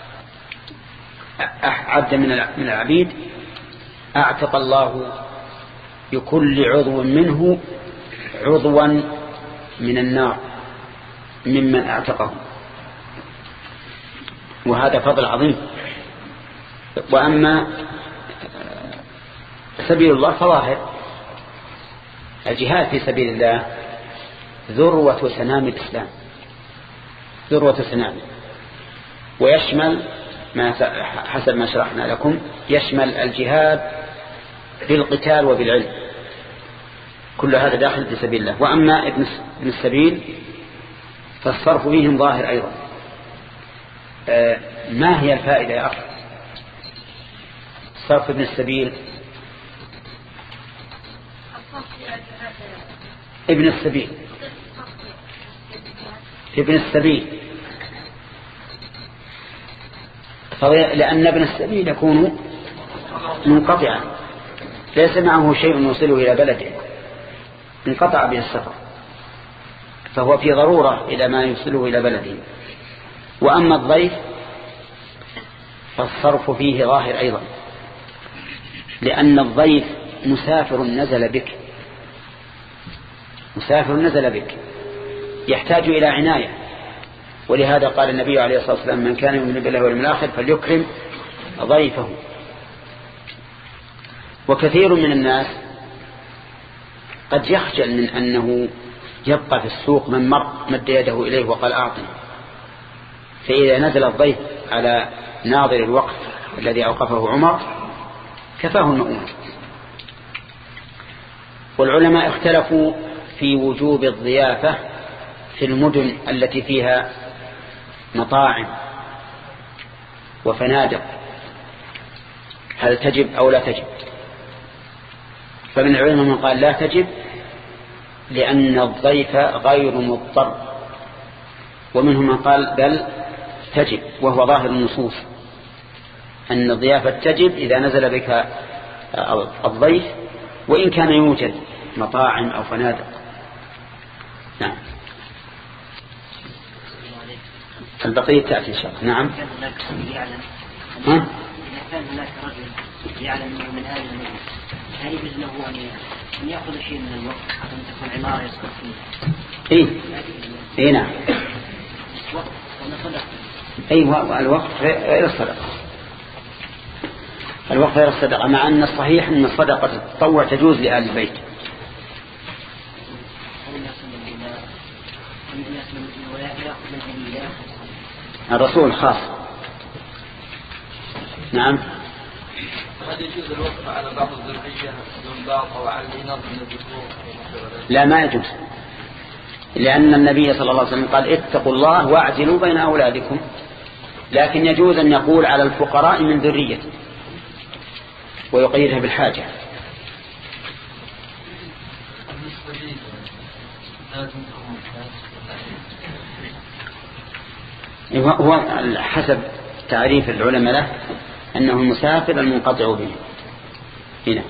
عبد من العبيد أعتق الله بكل عضو منه عضوا من النار ممن أعتقه، وهذا فضل عظيم. وأما سبيل الله فظاهر، الجهاد في سبيل الله ذروة سنام الإسلام، ذروة سنام، ويشمل ما حسب ما شرحنا لكم، يشمل الجهاد بالقتال وبالعلم، كل هذا داخل في سبيل الله. وأما ابن السبيل فالصرف فيهم ظاهر أيضا. آه ما هي الفائدة يا أخي؟ صرف ابن السبيل، ابن السبيل ابن السبيل لأن ابن السبيل يكون منقطعا، ليس معه شيء يوصله إلى بلده، انقطع به السفر، فهو في ضرورة إلى ما يوصله إلى بلده. وأما الضيف فالصرف فيه ظاهر أيضا، لأن الضيف مسافر نزل بك، مسافر نزل بك يحتاج إلى عناية، ولهذا قال النبي عليه الصلاة والسلام من كان يؤمن بالله واليوم الآخر فليكرم ضيفه. وكثير من الناس قد يخجل من أنه يبقى في السوق من مر مد يده إليه وقال أعطني، فإذا نزل الضيف على ناظر الوقف الذي أوقفه عمر كفاه المؤونة. والعلماء اختلفوا في وجوب الضيافة في المدن التي فيها مطاعم وفنادق، هل تجب أو لا تجب؟ فمن العلماء من قال لا تجب لأن الضيف غير مضطر، ومنهم من قال بل تجب، وهو ظاهر النصوص أن الضيافة تجب إذا نزل بك الضيف وإن كان يوجد مطاعم أو فنادق. نعم، البقية تأتي إن شاء الله. نعم. ها؟ إذا كان هناك رجل يعلم أنه من أهل المجلس، هل يجوز له أن يأخذ شيء من الوقت حتى أن تكون عمارة يسكن فيها؟ إيه إيه نعم. وقت ولا صدقة؟ أيوة، الوقت غير الصدقة، الوقت غير الصدقة، مع أن الصحيح أن الصدقة التطوع تجوز لآل البيت. الرسول خاص. نعم. هل يجوز الوقف على بعض الذرية دون بعض أو على الإناث من الذكور؟ لا، ما يجوز، لأن النبي صلى الله عليه وسلم قال اتقوا الله واعدلوا بين أولادكم، لكن يجوز أن يقول على الفقراء من ذريته ويقيدها بالحاجة. هو حسب تعريف العلماء له أنه المسافر المنقطع به. هنا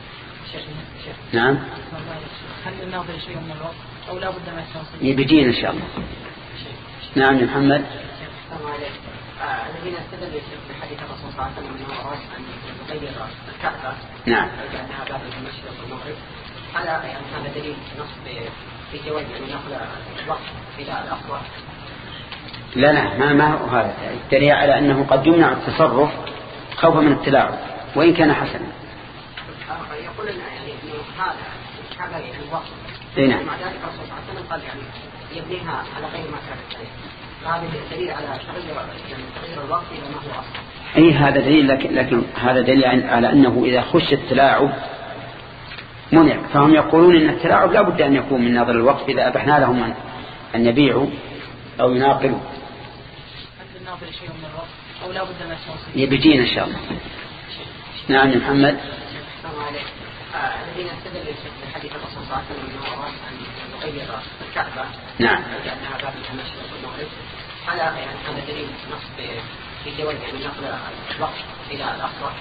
نعم. هل الناظر شيء من الوقت أو لا بد من التوصيل؟ يبدين إن شاء الله. نعم يا محمد. الذين استدلوا في حديث الرسول صلى الله عليه وسلم أنه أراد أن يغير الكعبة نعم لأنها باب المشرق والمغرب، هذا يعني هذا دليل نص في جواز أن يأخذ الوقت إلى الأقوى؟ لا لا ما ما هو هذا الدليل على أنه قد يمنع التصرف خوفا من التلاعب وإن كان حسنا. يقول لنا يعني إنه هذا هذا يعني الوقت. نعم. مع ذلك الرسول صلى الله عليه وسلم قال يعني يبنيها على غير ما كانت عليه. هذا دليل على تغيير يعني تغيير الوقت إلى ما هو أصلا. أي هذا دليل، لكن, لكن هذا دليل على أنه إذا خش التلاعب منع. فهم يقولون إن التلاعب لا بد أن يكون من نظر الوقت إذا أبحنا لهم أن, أن يبيعوا أو يناقلوا. هل الناظر شيء من الوقت أو لا بد من التوصيل؟ يبدين إن شاء الله. نعم يا محمد. الذين استدلوا في حديث الرسول صلى الله عليه وسلم أنه أراد أن يغير الكعبة نعم لأنها باب المشرق والمغرب، هذا يعني هذا دليل نص في جواز يعني نقل الوقت إلى الأقوى؟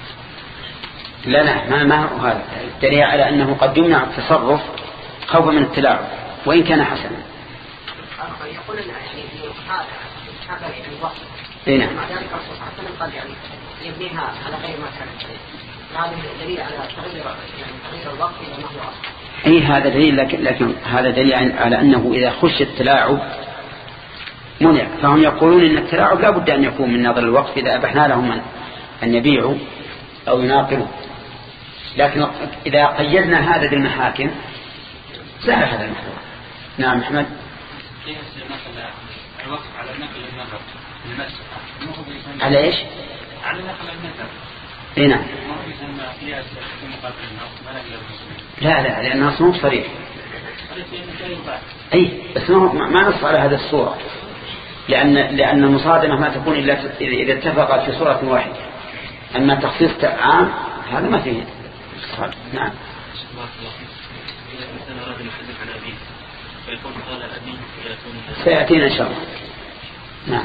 لا لا ما ما هو هذا الدليل على أنه قد يمنع التصرف خوفا من التلاعب وإن كان حسنا. يقول لنا يعني إنه هذا هذا يعني الوقت. نعم. مع ذلك الرسول صلى الله عليه وسلم قال يعني يبنيها على غير ما كانت عليه. هذا دليل على تغيير يعني تغيير الوقت إلى ما هو أصلا. أي هذا دليل، لكن, لكن هذا دليل على أنه إذا خش التلاعب منع. فهم يقولون إن التلاعب لا بد أن يكون من نظر الوقت إذا أبحنا لهم أن, أن يبيعوا أو يناقلوا. لكن إذا قيدنا هذا بالمحاكم سهل هذا المحور. نعم محمد. الوقت على نقل النظر المسح على إيش؟ على نقل النظر. اي نعم. لا لا لأن نصه صريح. أي بس ما نص على هذا الصورة، لأن لأن المصادمة ما تكون إلا إذا اتفقت في صورة واحدة. أما تخصيص عام هذا ما فيه. نعم. سيأتينا إن شاء الله. نعم.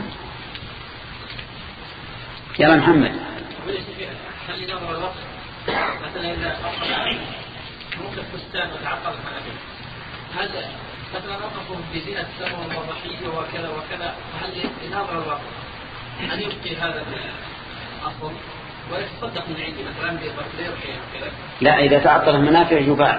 يلا محمد. هل ينظر الوقت مثلا إذا أصبح ممكن فستان وتعطل الحنفية، هذا مثلا أقفهم بزينة السماء والضحية وكذا وكذا، هل ينظر الوقت أن يبقي هذا الأصل ويتصدق من عندي مثلا بغير كذا؟ لا إذا تعطل المنافع يباع،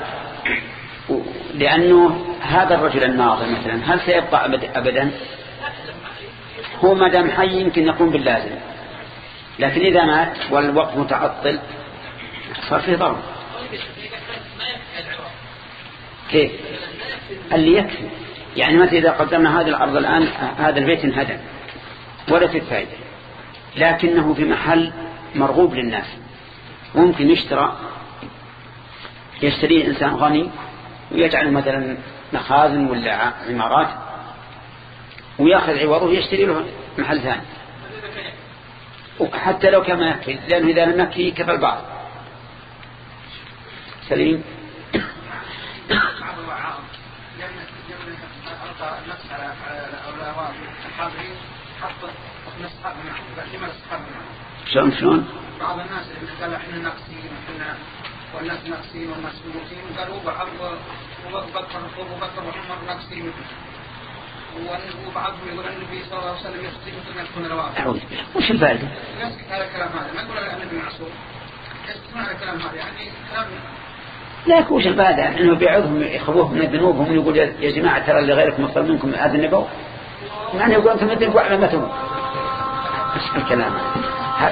لأنه هذا الرجل الناظر مثلا هل سيبقى أبدا؟ هو ما دام حي يمكن يقوم باللازم، لكن إذا مات والوقت متعطل صار فيه ضرر. كيف؟ اللي يكفي يعني مثلا إذا قدمنا هذا العرض الآن هذا البيت انهدم ولا في فائدة، لكنه في محل مرغوب للناس ممكن يشترى يشتريه إنسان غني ويجعل مثلا مخازن ولا عمارات ويأخذ عوضه ويشتري له محل ثاني، حتى لو كان ما يكفي، لأنه إذا لم يكفي كفى البعض. سليم. شلون شلون؟ بعض الناس اللي قال احنا ناقصين احنا والناس ناقصين والناس ناقصين قالوا بعض وبكر وبكر وعمر ناقصين، وبعضهم يقول النبي صلى الله عليه وسلم يخطئ مثل ما يكون رواه. أعوذ بالله. وش الفائدة؟ يسكت هذا الكلام هذا، ما يقول النبي معصوم، يسكت هذا الكلام هذا يعني كلام. لا وش الفائدة؟ إنه بيعوضهم يخوفهم من ذنوبهم ويقول يا جماعة ترى اللي غيركم أفضل منكم هذا النبو، معنى يقول أنتم مدركوا علامتهم. إيش الكلام هذا؟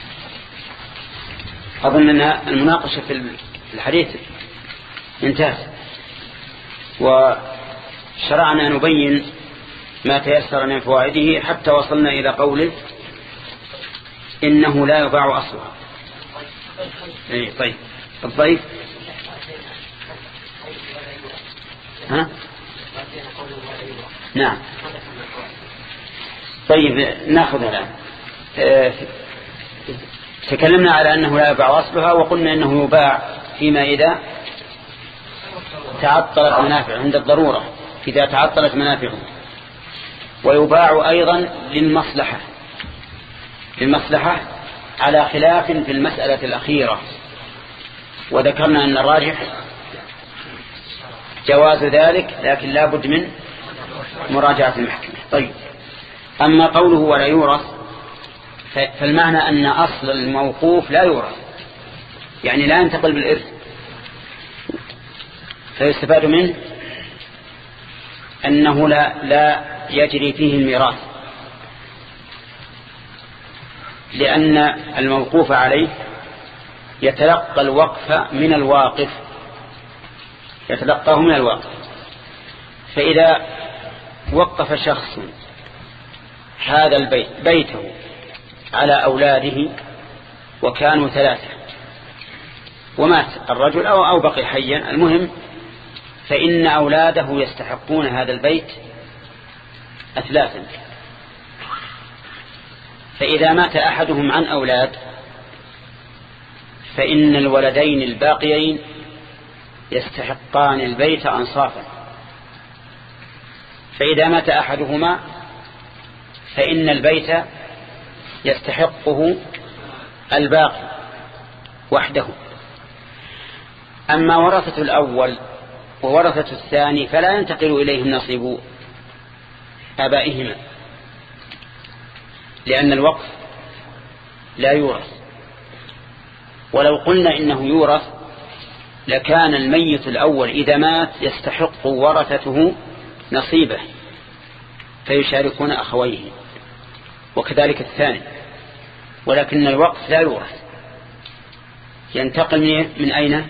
أظن أن المناقشة في الحديث انتهت، وشرعنا نبين ما تيسر من فوائده حتى وصلنا إلى قوله إنه لا يباع أصلها. أي طيب الضيف ها؟ نعم. طيب ناخذ الآن. اه تكلمنا على أنه لا يباع أصلها، وقلنا أنه يباع فيما إذا تعطلت منافع عند الضرورة إذا تعطلت منافعه. ويباع أيضا للمصلحة للمصلحة على خلاف في المسألة الأخيرة، وذكرنا أن الراجح جواز ذلك، لكن لا بد من مراجعة المحكمة. طيب، أما قوله ولا يورث فالمعنى أن أصل الموقوف لا يورث، يعني لا ينتقل بالإرث، فيستفاد منه أنه لا, لا يجري فيه الميراث، لأن الموقوف عليه يتلقى الوقف من الواقف يتلقاه من الواقف. فإذا وقف شخص هذا البيت بيته على أولاده وكانوا ثلاثة ومات الرجل أو, أو بقي حيا، المهم فإن أولاده يستحقون هذا البيت أثلاثا. فإذا مات أحدهم عن أولاد فإن الولدين الباقيين يستحقان البيت أنصافا. فإذا مات أحدهما فإن البيت يستحقه الباقي وحده. أما ورثة الأول وورثة الثاني فلا ينتقل إليهم نصيب آبائهما، لأن الوقف لا يورث. ولو قلنا إنه يورث لكان الميت الأول إذا مات يستحق ورثته نصيبه فيشاركون أخويه، وكذلك الثاني. ولكن الوقف لا يورث، ينتقل من أين؟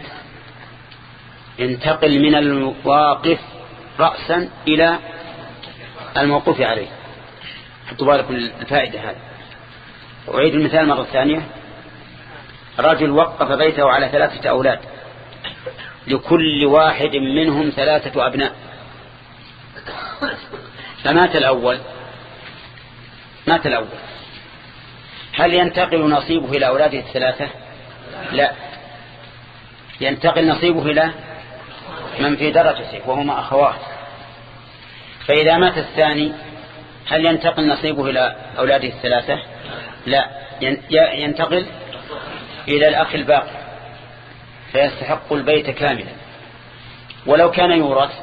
ينتقل من الواقف رأسا إلى الموقوف عليه. حطوا بالكم الفائدة هذا. أعيد المثال مرة ثانية. رجل وقف بيته على ثلاثة أولاد، لكل واحد منهم ثلاثة أبناء، فمات الأول مات الأول هل ينتقل نصيبه إلى أولاده الثلاثة؟ لا، ينتقل نصيبه إلى من في درجته وهما أخوات. فإذا مات الثاني هل ينتقل نصيبه إلى أولاده الثلاثة؟ لا، ينتقل إلى الأخ الباقي فيستحق البيت كاملا. ولو كان يورث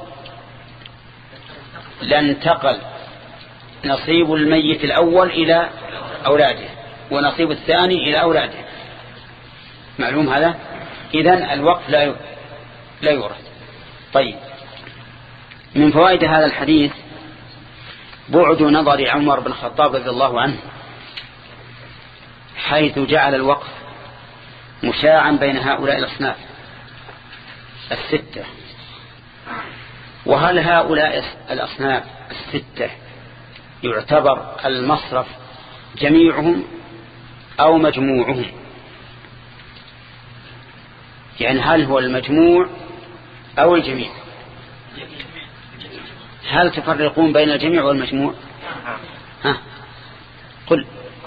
لانتقل نصيب الميت الأول إلى أولاده ونصيب الثاني إلى أولاده. معلوم هذا؟ إذن الوقف لا لا يورث. طيب، من فوائد هذا الحديث بعد نظر عمر بن الخطاب رضي الله عنه حيث جعل الوقف مشاعا بين هؤلاء الأصناف الستة. وهل هؤلاء الأصناف الستة يعتبر المصرف جميعهم أو مجموعهم؟ يعني هل هو المجموع أو الجميع؟ هل تفرقون بين الجميع والمجموع؟ ها قل.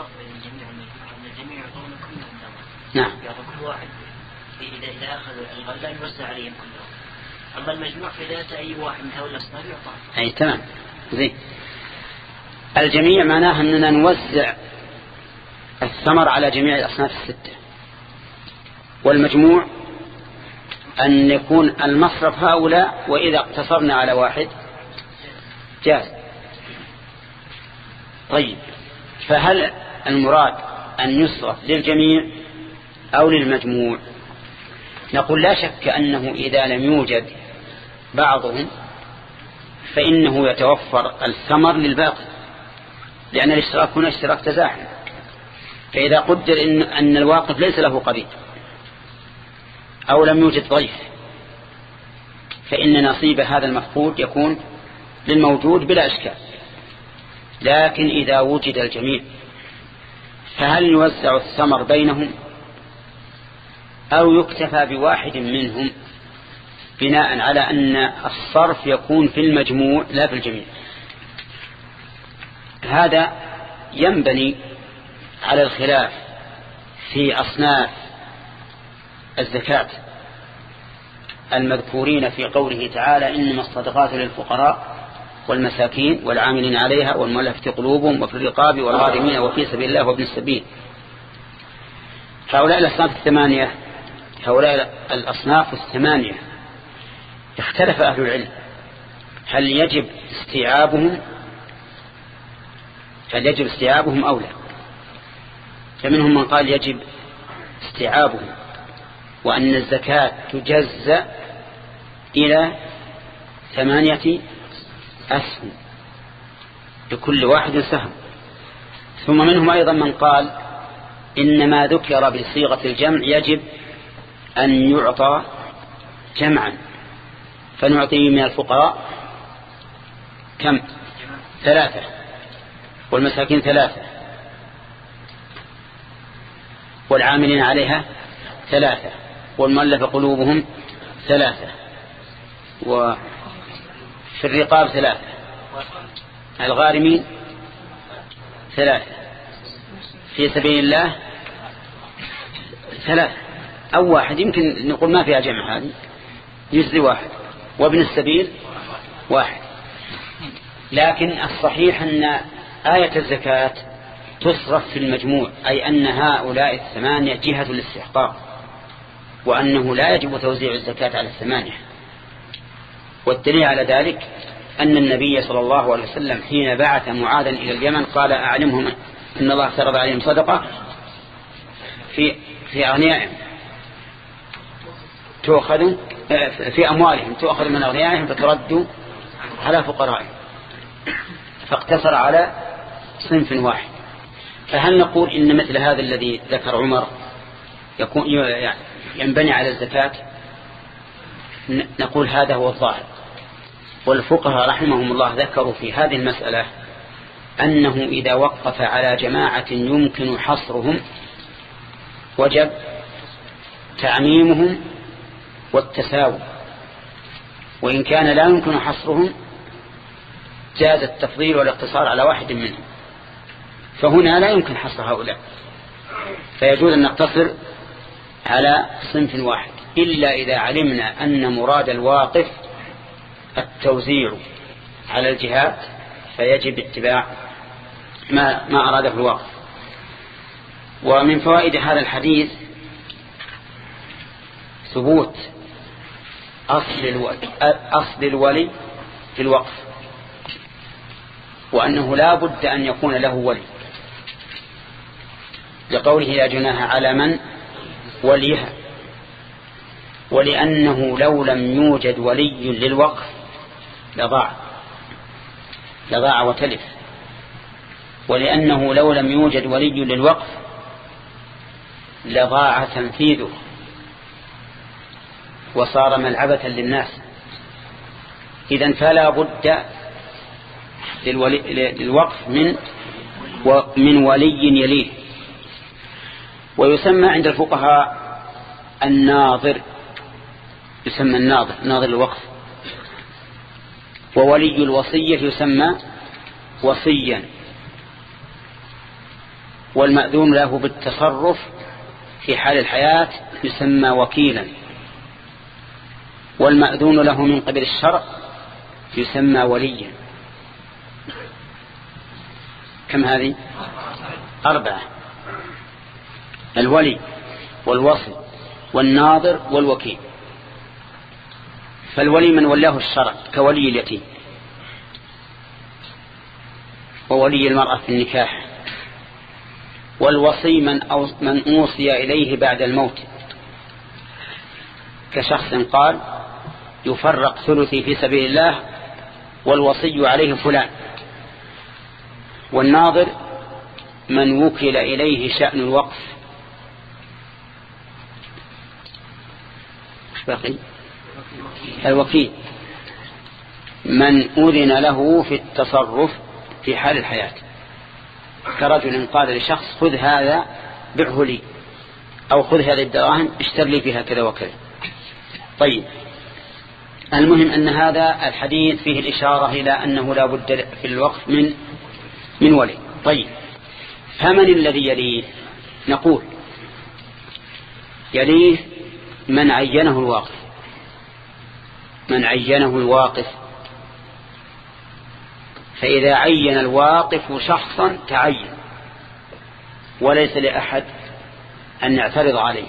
نعم. كل واحد إذا أخذوا الغلة يوزع عليهم كلهم. أما المجموع في ذات أي واحد من هؤلاء الأصناف يعطى. أي تمام. زين. الجميع معناه أننا نوزع الثمر على جميع الأصناف الستة. والمجموع أن يكون المصرف هؤلاء، وإذا اقتصرنا على واحد جاز. طيب، فهل المراد أن يصرف للجميع أو للمجموع؟ نقول لا شك أنه إذا لم يوجد بعضهم فإنه يتوفر الثمر للباقي، لأن الاشتراك هنا اشتراك تزاحم. فإذا قدر إن, أن الواقف ليس له قريب أو لم يوجد ضيف فإن نصيب هذا المفقود يكون للموجود بلا إشكال. لكن إذا وجد الجميع فهل يوزع الثمر بينهم أو يكتفى بواحد منهم بناء على أن الصرف يكون في المجموع لا في الجميع؟ هذا ينبني على الخلاف في أصناف الزكاة المذكورين في قوله تعالى إنما الصدقات للفقراء والمساكين والعاملين عليها والمؤلفة قلوبهم وفي الرقاب والغارمين وفي سبيل الله وابن السبيل. هؤلاء الأصناف الثمانية هؤلاء الأصناف الثمانية اختلف أهل العلم هل يجب استيعابهم هل يجب استيعابهم أو لا. فمنهم من قال يجب استيعابهم وأن الزكاة تجزأ إلى ثمانية أسهم لكل واحد سهم. ثم منهم أيضا من قال إنما ذكر بصيغة الجمع يجب أن يعطى جمعا فنعطيه من الفقراء كم؟ ثلاثة والمساكين ثلاثة والعاملين عليها ثلاثة والمؤلفة قلوبهم ثلاثة وفي الرقاب ثلاثة الغارمين ثلاثة في سبيل الله ثلاثة أو واحد يمكن نقول ما فيها جمع هذه يجزي واحد وابن السبيل واحد. لكن الصحيح أن آية الزكاة تصرف في المجموع أي أن هؤلاء الثمانية جهة الاستحقاق وأنه لا يجب توزيع الزكاة على الثمانية. والدليل على ذلك أن النبي صلى الله عليه وسلم حين بعث معاذا إلى اليمن قال أعلمهم إن الله فرض عليهم صدقة في في أغنيائهم تؤخذ في أموالهم تؤخذ من أغنيائهم فترد على فقرائهم فاقتصر على صنف واحد. فهل نقول إن مثل هذا الذي ذكر عمر يكون ينبني على الزكاة؟ نقول هذا هو الظاهر. والفقهاء رحمهم الله ذكروا في هذه المسألة أنه إذا وقف على جماعة يمكن حصرهم وجب تعميمهم والتساوي، وإن كان لا يمكن حصرهم جاز التفضيل والاقتصار على واحد منهم. فهنا لا يمكن حصر هؤلاء فيجوز أن نقتصر على صنف واحد إلا إذا علمنا أن مراد الواقف التوزيع على الجهات فيجب اتباع ما, ما أراده الواقف. ومن فوائد هذا الحديث ثبوت أصل الولي, أصل الولي في الوقف وأنه لا بد أن يكون له ولي لقوله لا جناح على من وليها، ولأنه لو لم يوجد ولي للوقف لضاع لضاع وتلف، ولأنه لو لم يوجد ولي للوقف لضاع تنفيذه وصار ملعبة للناس. إذن فلا بد للوقف من من ولي يليه. ويسمى عند الفقهاء الناظر، يسمى الناظر ناظر الوقف. وولي الوصية يسمى وصيا. والمأذون له بالتصرف في حال الحياة يسمى وكيلا. والمأذون له من قبل الشرع يسمى وليا. كم هذه؟ أربعة: الولي والوصي والناظر والوكيل. فالولي من ولاه الشرع كولي اليتيم، وولي المرأة في النكاح، والوصي من, أو من أوصي إليه بعد الموت كشخص قال يفرق ثلثي في سبيل الله والوصي عليه فلان. والناظر من وكل إليه شأن الوقف. بقي الوكيل من أذن له في التصرف في حال الحياة، كرجل قال لشخص خذ هذا بعه لي، أو خذ هذه الدراهم اشتر لي فيها كذا وكذا. طيب، المهم أن هذا الحديث فيه الإشارة إلى أنه لا بد في الوقف من من ولي. طيب، فمن الذي يليه؟ نقول يليه من عينه الواقف من عينه الواقف، فإذا عين الواقف شخصا تعين وليس لأحد أن يعترض عليه.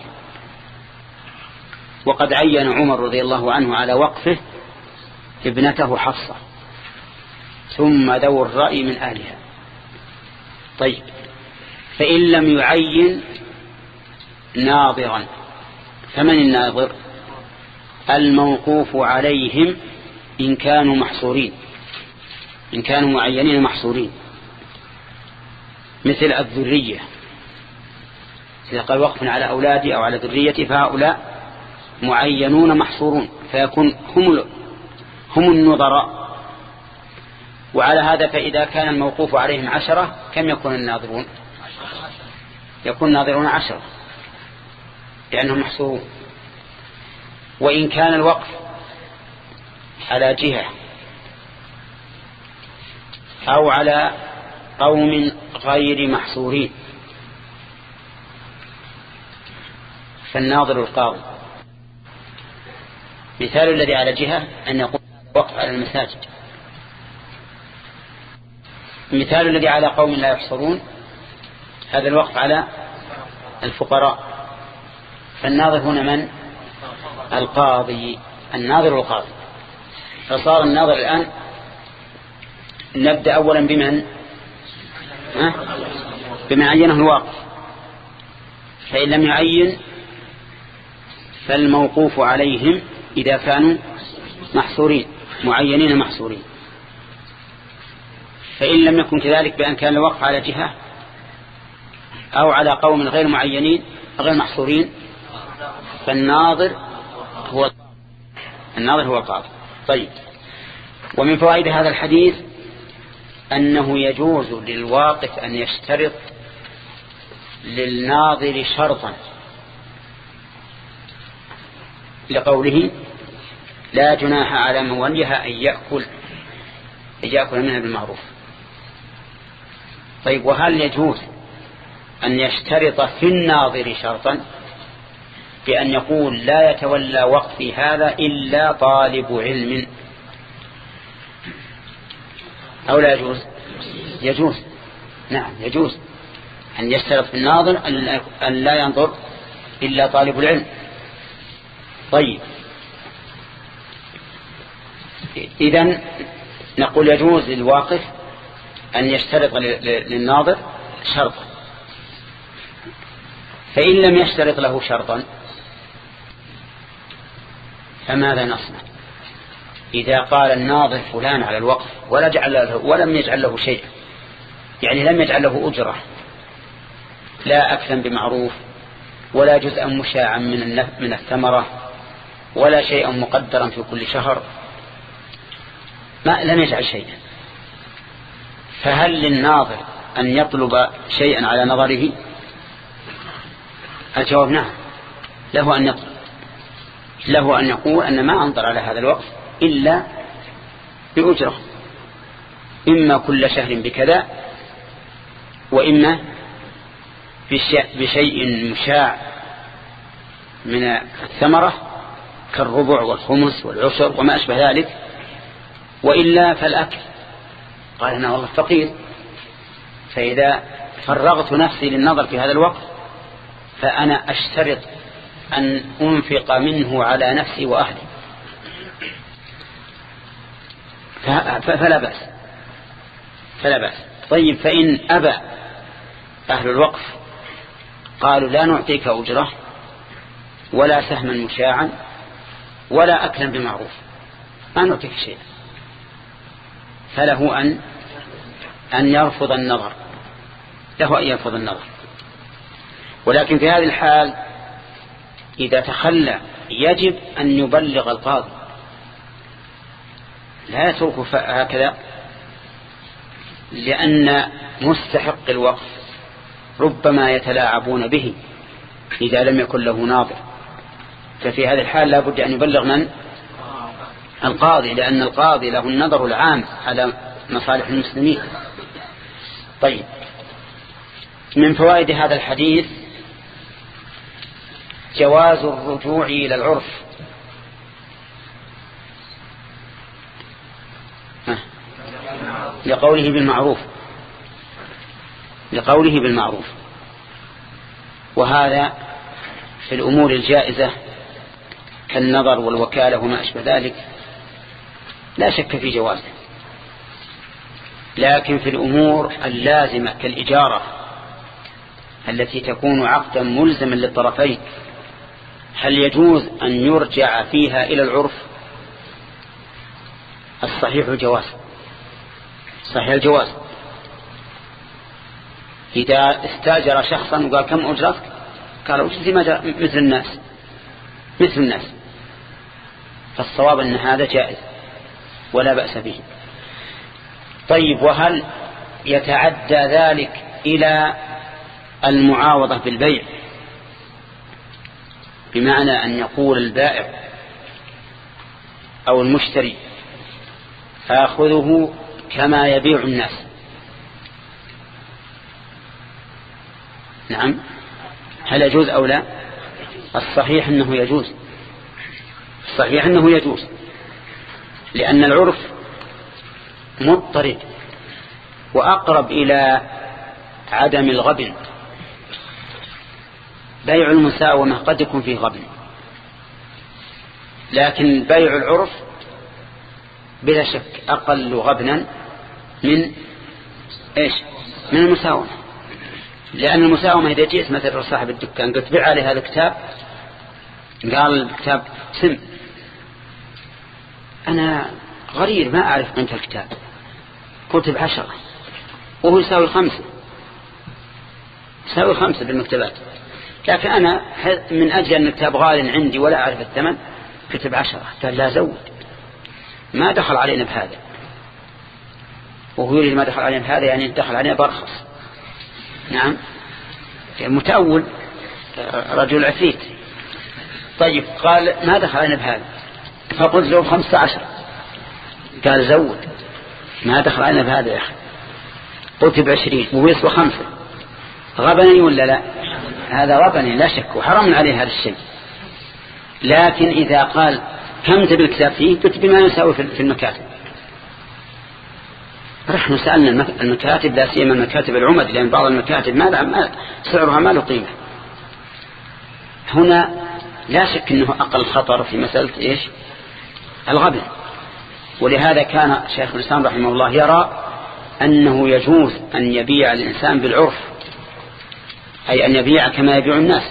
وقد عين عمر رضي الله عنه على وقفه ابنته حفصة ثم ذو الرأي من أهلها. طيب، فإن لم يعين ناظرا، فمن الناظر؟ الموقوف عليهم إن كانوا محصورين، إن كانوا معينين محصورين، مثل الذرية، إذا قال وقف على أولادي أو على ذريتي فهؤلاء معينون محصورون، فيكون هم هم النظراء. وعلى هذا فإذا كان الموقوف عليهم عشرة كم يكون الناظرون؟ يكون ناظرون عشرة لأنهم محصورون. وإن كان الوقف على جهة أو على قوم غير محصورين فالناظر القاضي. مثال الذي على جهة أن يقول وقف على المساجد. مثال الذي على قوم لا يحصرون هذا الوقف على الفقراء، فالناظر هنا من؟ القاضي، الناظر القاضي. فصار الناظر الآن نبدأ أولا بمن؟ ها؟ بما عينه الواقف، فإن لم يعين فالموقوف عليهم إذا كانوا محصورين معينين محصورين. فإن لم يكن كذلك بأن كان الوقف على جهة أو على قوم غير معينين غير محصورين فالناظر هو الناظر هو القاضي. طيب، ومن فوائد هذا الحديث أنه يجوز للواقف أن يشترط للناظر شرطا، لقوله لا جناح على من وليها أن يأكل أن يأكل منها بالمعروف. طيب، وهل يجوز أن يشترط في الناظر شرطا بأن يقول لا يتولى وقفي هذا إلا طالب علم، أو لا يجوز؟ يجوز، نعم يجوز أن يشترط في الناظر أن لا ينظر إلا طالب العلم. طيب، إذن نقول يجوز للواقف أن يشترط للناظر شرطا. فإن لم يشترط له شرطا فماذا نصنع؟ إذا قال الناظر فلان على الوقف ولا جعل له ولم يجعل له شيء، يعني لم يجعل له أجرة، لا أكلا بمعروف ولا جزءا مشاعا من من الثمرة ولا شيئا مقدرا في كل شهر، ما لم يجعل شيئا، فهل للناظر أن يطلب شيئا على نظره؟ الجواب نعم، له أن يطلب، له أن يقول أن ما أنظر على هذا الوقف إلا بأجرة، إما كل شهر بكذا وإما بشيء مشاع من الثمرة كالربع والخمس والعشر وما أشبه ذلك، وإلا فالأكل. قال أنا والله فقير، فإذا فرغت نفسي للنظر في هذا الوقت فأنا أشترط أن أنفق منه على نفسي وأهلي، فلا بأس فلا بأس. طيب، فإن أبى أهل الوقف قالوا لا نعطيك أجرة ولا سهما مشاعا ولا أكلا بمعروف، ما نعطيك شيء، فله أن أن يرفض النظر، له أن يرفض النظر. ولكن في هذه الحال إذا تخلى يجب أن يبلغ القاضي، لا يتركه هكذا، لأن مستحق الوقف ربما يتلاعبون به إذا لم يكن له ناظر، ففي هذه الحال لا بد أن يبلغ من؟ القاضي، لأن القاضي له النظر العام على مصالح المسلمين. طيب، من فوائد هذا الحديث جواز الرجوع إلى العرف لقوله بالمعروف لقوله بالمعروف وهذا في الأمور الجائزة كالنظر والوكالة وما أشبه ذلك لا شك في جوازه، لكن في الأمور اللازمة كالإجارة التي تكون عقدا ملزما للطرفين هل يجوز أن يرجع فيها إلى العرف؟ الصحيح الجواز، صحيح الجواز. إذا استاجر شخصا وقال كم أجرتك؟ قال أجرتي مثل الناس مثل الناس، فالصواب أن هذا جائز ولا بأس به. طيب، وهل يتعدى ذلك إلى المعاوضة بالبيع؟ بمعنى أن يقول البائع أو المشتري آخذه كما يبيع الناس. نعم، هل يجوز أو لا؟ الصحيح أنه يجوز، الصحيح أنه يجوز، لأن العرف مضطرد وأقرب إلى عدم الغبن. بيع المساومة قد يكون فيه غبن، لكن بيع العرف بلا شك أقل غبنا من إيش؟ من المساومة. لأن المساومة إذا جئت مثل صاحب الدكان قلت بيع عليه هذا الكتاب، قال الكتاب سم، أنا غرير ما أعرف قيمة الكتاب، قلت بعشرة وهو يساوي خمسة، يساوي خمسة بالمكتبات، لكن أنا من أجل أن الكتاب غال عندي ولا أعرف الثمن كتب عشرة. قال لا زود، ما دخل علينا بهذا، وهو يريد ما دخل علينا بهذا يعني دخل علينا برخص. نعم، متأول رجل عفيت. طيب، قال ما دخل علينا بهذا، فقلت له خمسة عشر، قال زود، ما دخل علينا بهذا يا أخي، قلت بعشرين وهو يسوى خمسة. غبني ولا لا؟ هذا غبني لا شك، وحرمنا عليه هذا الشيء. لكن إذا قال كم تبي الكتاب فيه؟ قلت بما يساوي في المكاتب. رحنا سألنا المكاتب، لا سيما المكاتب العمد، لأن بعض المكاتب ما سعرها ما له قيمة. هنا لا شك أنه أقل خطر في مسألة إيش؟ الغبن. ولهذا كان شيخ الإسلام رحمه الله يرى أنه يجوز أن يبيع الإنسان بالعرف، أي أن يبيع كما يبيع الناس،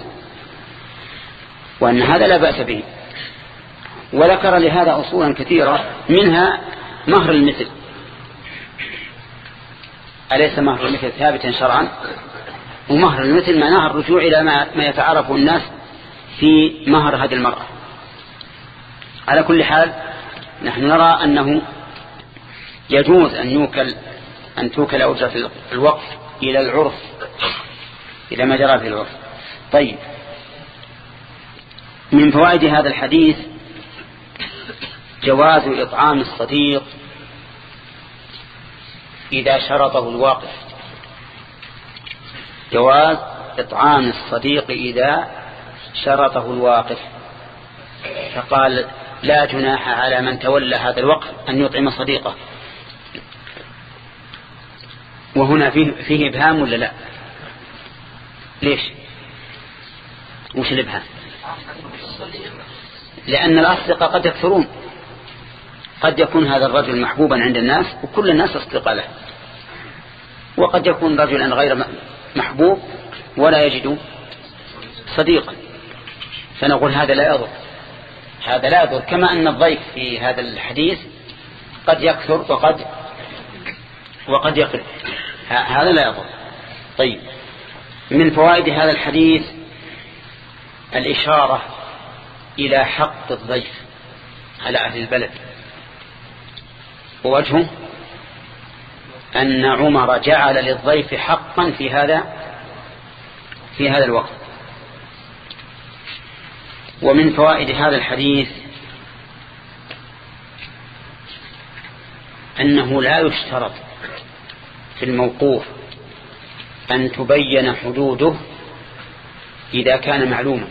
وأن هذا لا بأس به. وذكر لهذا أصولا كثيرة، منها مهر المثل. أليس مهر المثل ثابتا شرعا؟ ومهر المثل معناها الرجوع إلى ما يتعرف الناس في مهر هذه المرأة. على كل حال نحن نرى أنه يجوز أن يوكل أن توكل أجرة الوقف إلى العرف، إلى ما جرى في العرف. طيب، من فوائد هذا الحديث جواز إطعام الصديق إذا شرطه الواقف. جواز إطعام الصديق إذا شرطه الواقف، فقال لا جناح على من تولى هذا الوقف أن يطعم صديقه. وهنا فيه, فيه إبهام ولا لا؟ ليش؟ وش الإبهام؟ لأن الأصدقاء قد يكثرون، قد يكون هذا الرجل محبوبا عند الناس وكل الناس أصدقاء له، وقد يكون رجلا غير محبوب ولا يجد صديقا، فنقول هذا لا يضر، هذا لا يضر. كما أن الضيف في هذا الحديث قد يكثر وقد وقد يقل، هذا لا يضر. طيب، من فوائد هذا الحديث الإشارة إلى حق الضيف على أهل البلد، ووجهه أن عمر جعل للضيف حقا في هذا في هذا الوقت. ومن فوائد هذا الحديث أنه لا يشترط في الموقوف أن تبين حدوده إذا كان معلوما،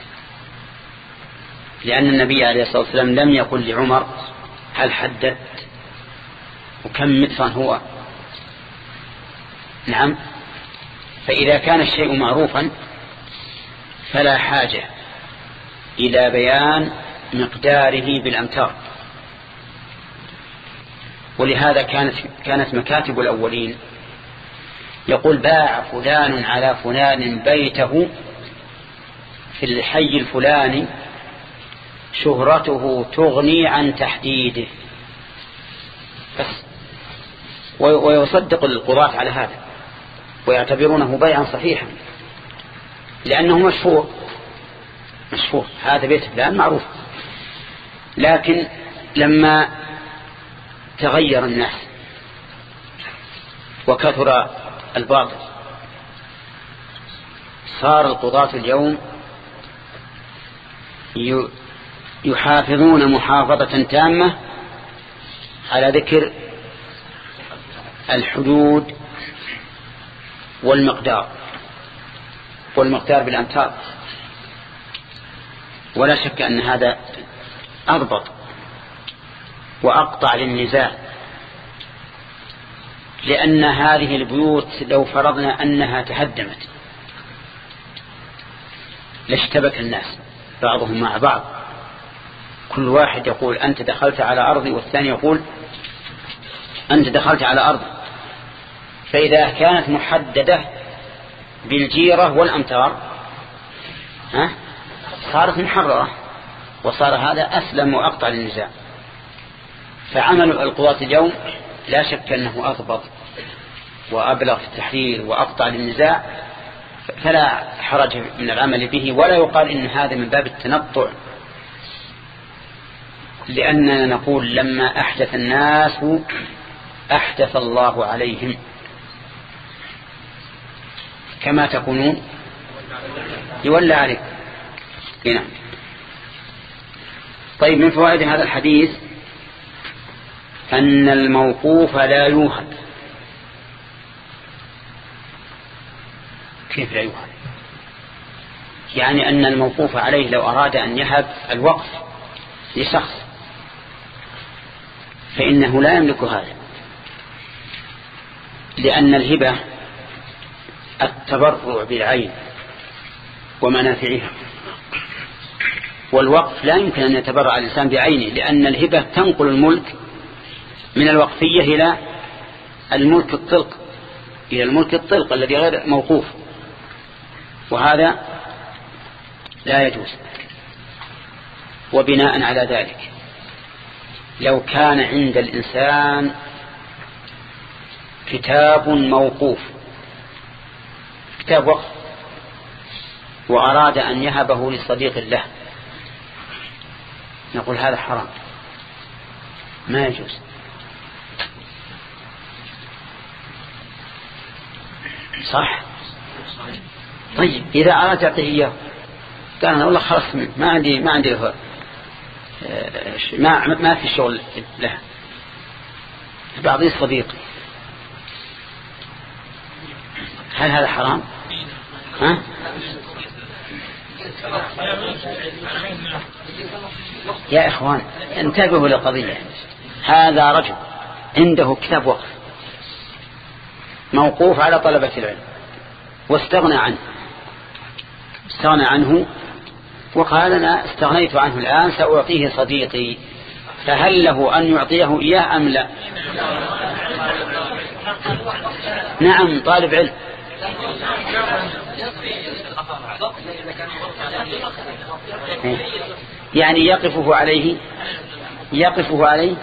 لأن النبي عليه الصلاة والسلام لم يقل لعمر هل حددت وكم مترا هو. نعم. فإذا كان الشيء معروفا فلا حاجة إلى بيان مقداره بالأمتار. ولهذا كانت كانت مكاتب الأولين يقول باع فلان على فلان بيته في الحي الفلاني شهرته تغني عن تحديده بس، ويصدق القضاة على هذا ويعتبرونه بيعا صحيحا لأنه مشهور مشهور هذا بيت فلان معروف. لكن لما تغير الناس وكثر الباطل صار القضاة اليوم يحافظون محافظة تامة على ذكر الحدود والمقدار والمقدار بالأمتار. ولا شك أن هذا أضبط وأقطع للنزاع، لأن هذه البيوت لو فرضنا أنها تهدمت لاشتبك الناس بعضهم مع بعض، كل واحد يقول أنت دخلت على أرضي والثاني يقول أنت دخلت على أرضي. فإذا كانت محددة بالجيرة والأمتار ها صارت محررة وصار هذا أسلم وأقطع للنزاع. فعمل القضاة اليوم لا شك أنه أضبط وأبلغ في التحرير وأقطع للنزاع، فلا حرج من العمل به، ولا يقال إن هذا من باب التنطع، لأننا نقول لما أحدث الناس أحدث الله عليهم كما تكونون يولى عليكم. هنا طيب من فوائد هذا الحديث أن الموقوف لا يوهب. كيف لا يوهب؟ يعني أن الموقوف عليه لو أراد أن يهب الوقف لشخص فإنه لا يملك هذا، لأن الهبة التبرع بالعين ومنافعها، والوقف لا يمكن أن يتبرع الإنسان بعينه، لأن الهبة تنقل الملك من الوقفية إلى الملك الطلق إلى الملك الطلق الذي غير موقوف، وهذا لا يجوز. وبناء على ذلك لو كان عند الإنسان كتاب موقوف كتاب وقف وأراد أن يهبه لصديق له نقول هذا حرام ما يجوز. صح؟ طيب إذا أردت تعطيه إياه قال أنا والله خلاص ما عندي ما عندي ما ما في شغل له بعضي صديقي، هل هذا حرام؟ ها؟ يا إخوان انتبهوا للقضية. هذا رجل عنده كتاب وقف موقوف على طلبة العلم واستغنى عنه استغنى عنه وقال أنا استغنيت عنه الآن سأعطيه صديقي، فهل له أن يعطيه إياه أم لا؟ نعم طالب علم. يعني يقفه عليه يقفه عليه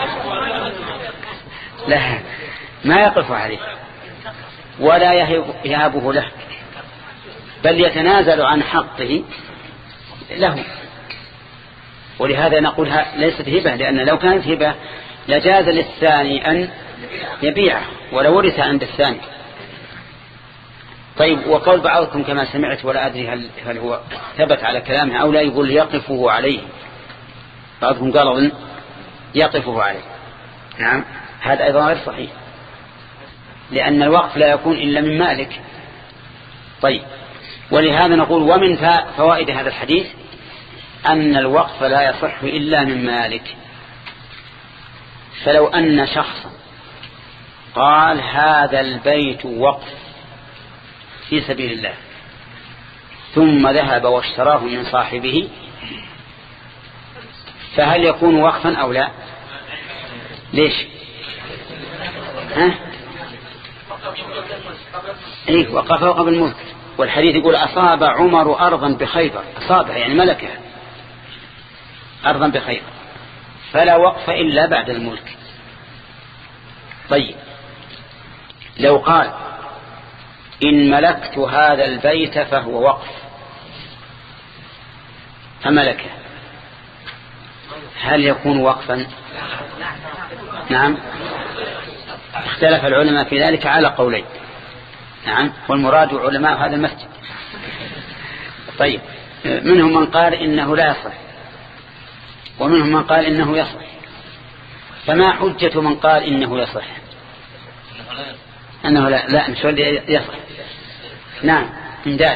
لا ما يقف عليه ولا يهبه له، بل يتنازل عن حقه له. ولهذا نقول ليست هبة، لأن لو كانت هبة لجاز للثاني أن يبيعه ولو ورث عند الثاني. طيب وقول بعضكم كما سمعت ولا أدري هل, هل هو ثبت على كلامه أو لا، يقول يقفه عليه. بعضكم قال أظن يقفه عليه. نعم هذا أيضا غير صحيح، لأن الوقف لا يكون إلا من مالك. طيب ولهذا نقول ومن فوائد هذا الحديث أن الوقف لا يصح إلا من مالك. فلو أن شخصا قال هذا البيت وقف في سبيل الله ثم ذهب واشتراه من صاحبه فهل يكون وقفا أو لا؟ ليش؟ ها؟ إيه وقفه قبل الملك، والحديث يقول أصاب عمر أرضا بخيبر، أصابها يعني ملكها أرضا بخيبر، فلا وقف إلا بعد الملك. طيب لو قال إن ملكت هذا البيت فهو وقف فملكه، هل يكون وقفا؟ نعم، اختلف العلماء في ذلك على قولين. نعم، والمراد علماء هذا المسجد. طيب منهم من قال إنه لا يصح ومنهم من قال إنه يصح، فما حجة من قال إنه يصح؟ أنه لا لا مش يصح. نعم إمداد.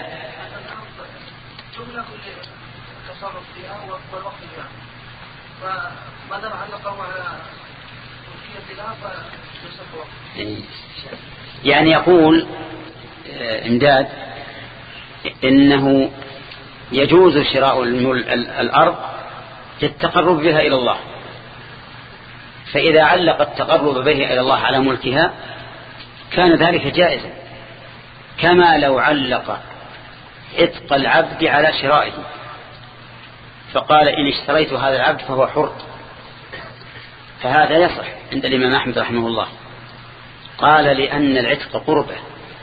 يعني يقول إمداد إنه يجوز شراء الأرض للتقرب بها إلى الله، فإذا علق التقرب بها إلى الله على ملكها كان ذلك جائزا، كما لو علق عتق العبد على شرائه فقال إن اشتريت هذا العبد فهو حر، فهذا يصح عند الإمام أحمد رحمه الله. قال لأن العتق قربة،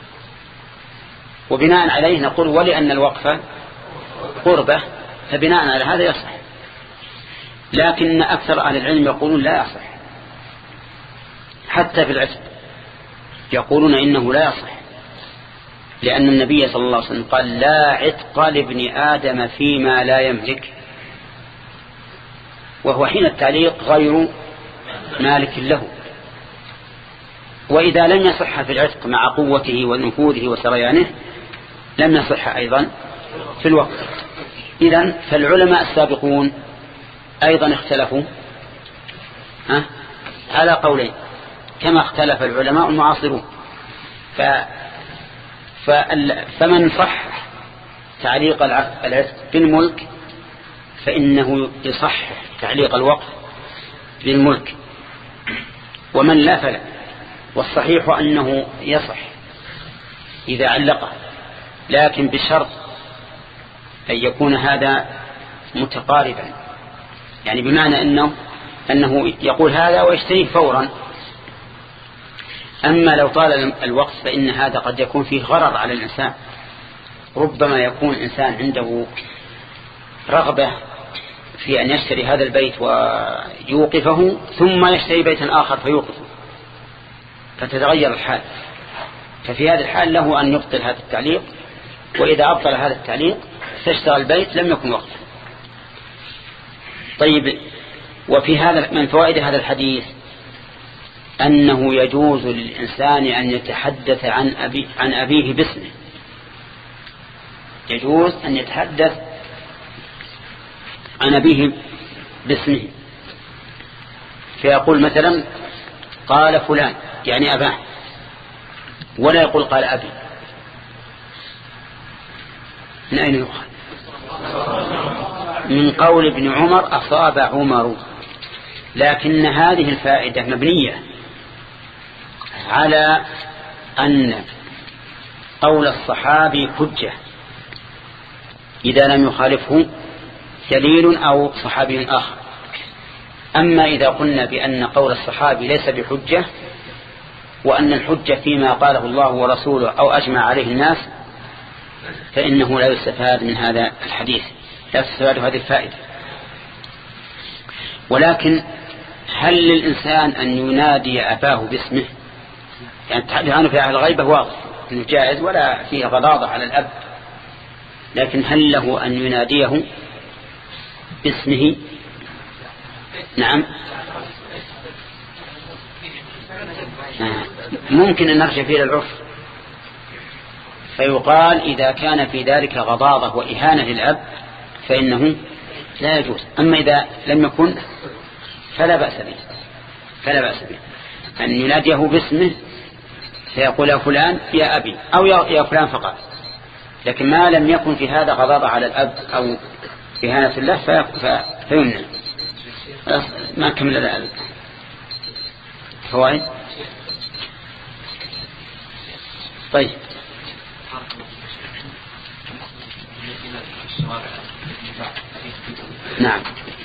وبناء عليه نقول ولأن الوقف قربة، فبناء على هذا يصح. لكن أكثر أهل العلم يقولون لا يصح، حتى في العتق يقولون إنه لا يصح، لأن النبي صلى الله عليه وسلم قال لا عتق لابن آدم فيما لا يملك، وهو حين التعليق غير مالك له. وإذا لم يصح في العتق مع قوته ونفوذه وسريانه لم يصح أيضا في الوقت. إذن فالعلماء السابقون أيضا اختلفوا ها على قولين كما اختلف العلماء المعاصرون. ف فمن صح تعليق العتق بالملك فإنه يصح تعليق الوقف بالملك، ومن لا فلا. والصحيح أنه يصح إذا علقه، لكن بشرط أن يكون هذا متقاربا، يعني بمعنى أنه, أنه يقول هذا ويشتريه فورا. أما لو طال الوقت فإن هذا قد يكون فيه غرر على الإنسان، ربما يكون إنسان عنده رغبة في أن يشتري هذا البيت ويوقفه ثم يشتري بيتا آخر فيوقفه فتتغير الحال، ففي هذا الحال له أن يبطل هذا التعليق، وإذا أبطل هذا التعليق فاشترى البيت لم يكن وقفه. طيب وفي هذا من فوائد هذا الحديث أنه يجوز للإنسان أن يتحدث عن, أبي عن أبيه باسمه، يجوز أن يتحدث عن أبيه باسمه، فيقول مثلا قال فلان يعني أباه، ولا يقول قال أبي. من أين يؤخذ؟ من قول ابن عمر أصاب عمر. لكن هذه الفائدة مبنية على أن قول الصحابي حجة إذا لم يخالفه دليل أو صحابي آخر. أما إذا قلنا بأن قول الصحابي ليس بحجة وأن الحجة فيما قاله الله ورسوله أو أجمع عليه الناس فإنه لا يستفاد من هذا الحديث، لا يستفاد هذه الفائدة. ولكن هل للإنسان أن ينادي أباه باسمه؟ يعني التحدث عنه في أهل الغيبة واضح أنه جائز ولا فيه غضاضة على الأب، لكن هل له أن يناديه باسمه؟ نعم ممكن أن نرجع فيه للعرف فيقال إذا كان في ذلك غضاضة وإهانة للأب فإنه لا يجوز، أما إذا لم يكن فلا بأس به فلا بأس به أن يناديه باسمه فيقول يا فلان يا أبي أو يا فلان فقط، لكن ما لم يكن في هذا غضاضة على الأب أو إهانة الله فيمنع. ما كمل الآن فوائد. طيب نعم.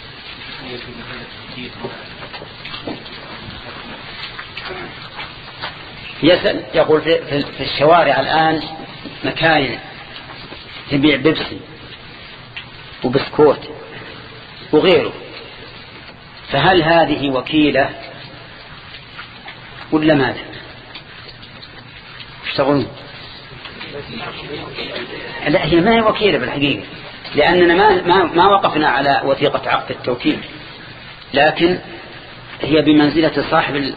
يسأل يقول في الشوارع الآن مكاين تبيع بيبسي وبسكوت وغيره، فهل هذه وكيلة ولا ماذا؟ اشتغلون؟ لا، هي ما هي وكيلة بالحقيقة، لأننا ما, ما, ما وقفنا على وثيقة عقد التوكيل، لكن هي بمنزلة صاحب ال...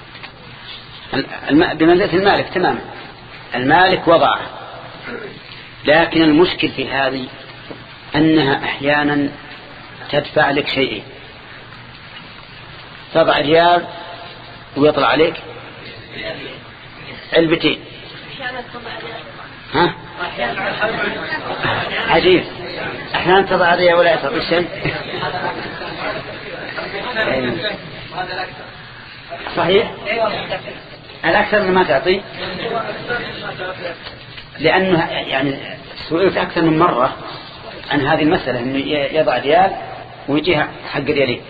بمنزلة المالك تماما. المالك وضعه، لكن المشكل في هذه أنها أحيانا تدفع لك شيئين، تضع ريال ويطلع عليك علبتين. ها؟ عجيب، أحيانا تضع ريال ولا تعطي شيء. صحيح، الأكثر من ما تعطي، لأنه يعني سئلت أكثر من مرة عن هذه المسألة، أنه يضع ريال ويجيها حق ريالين.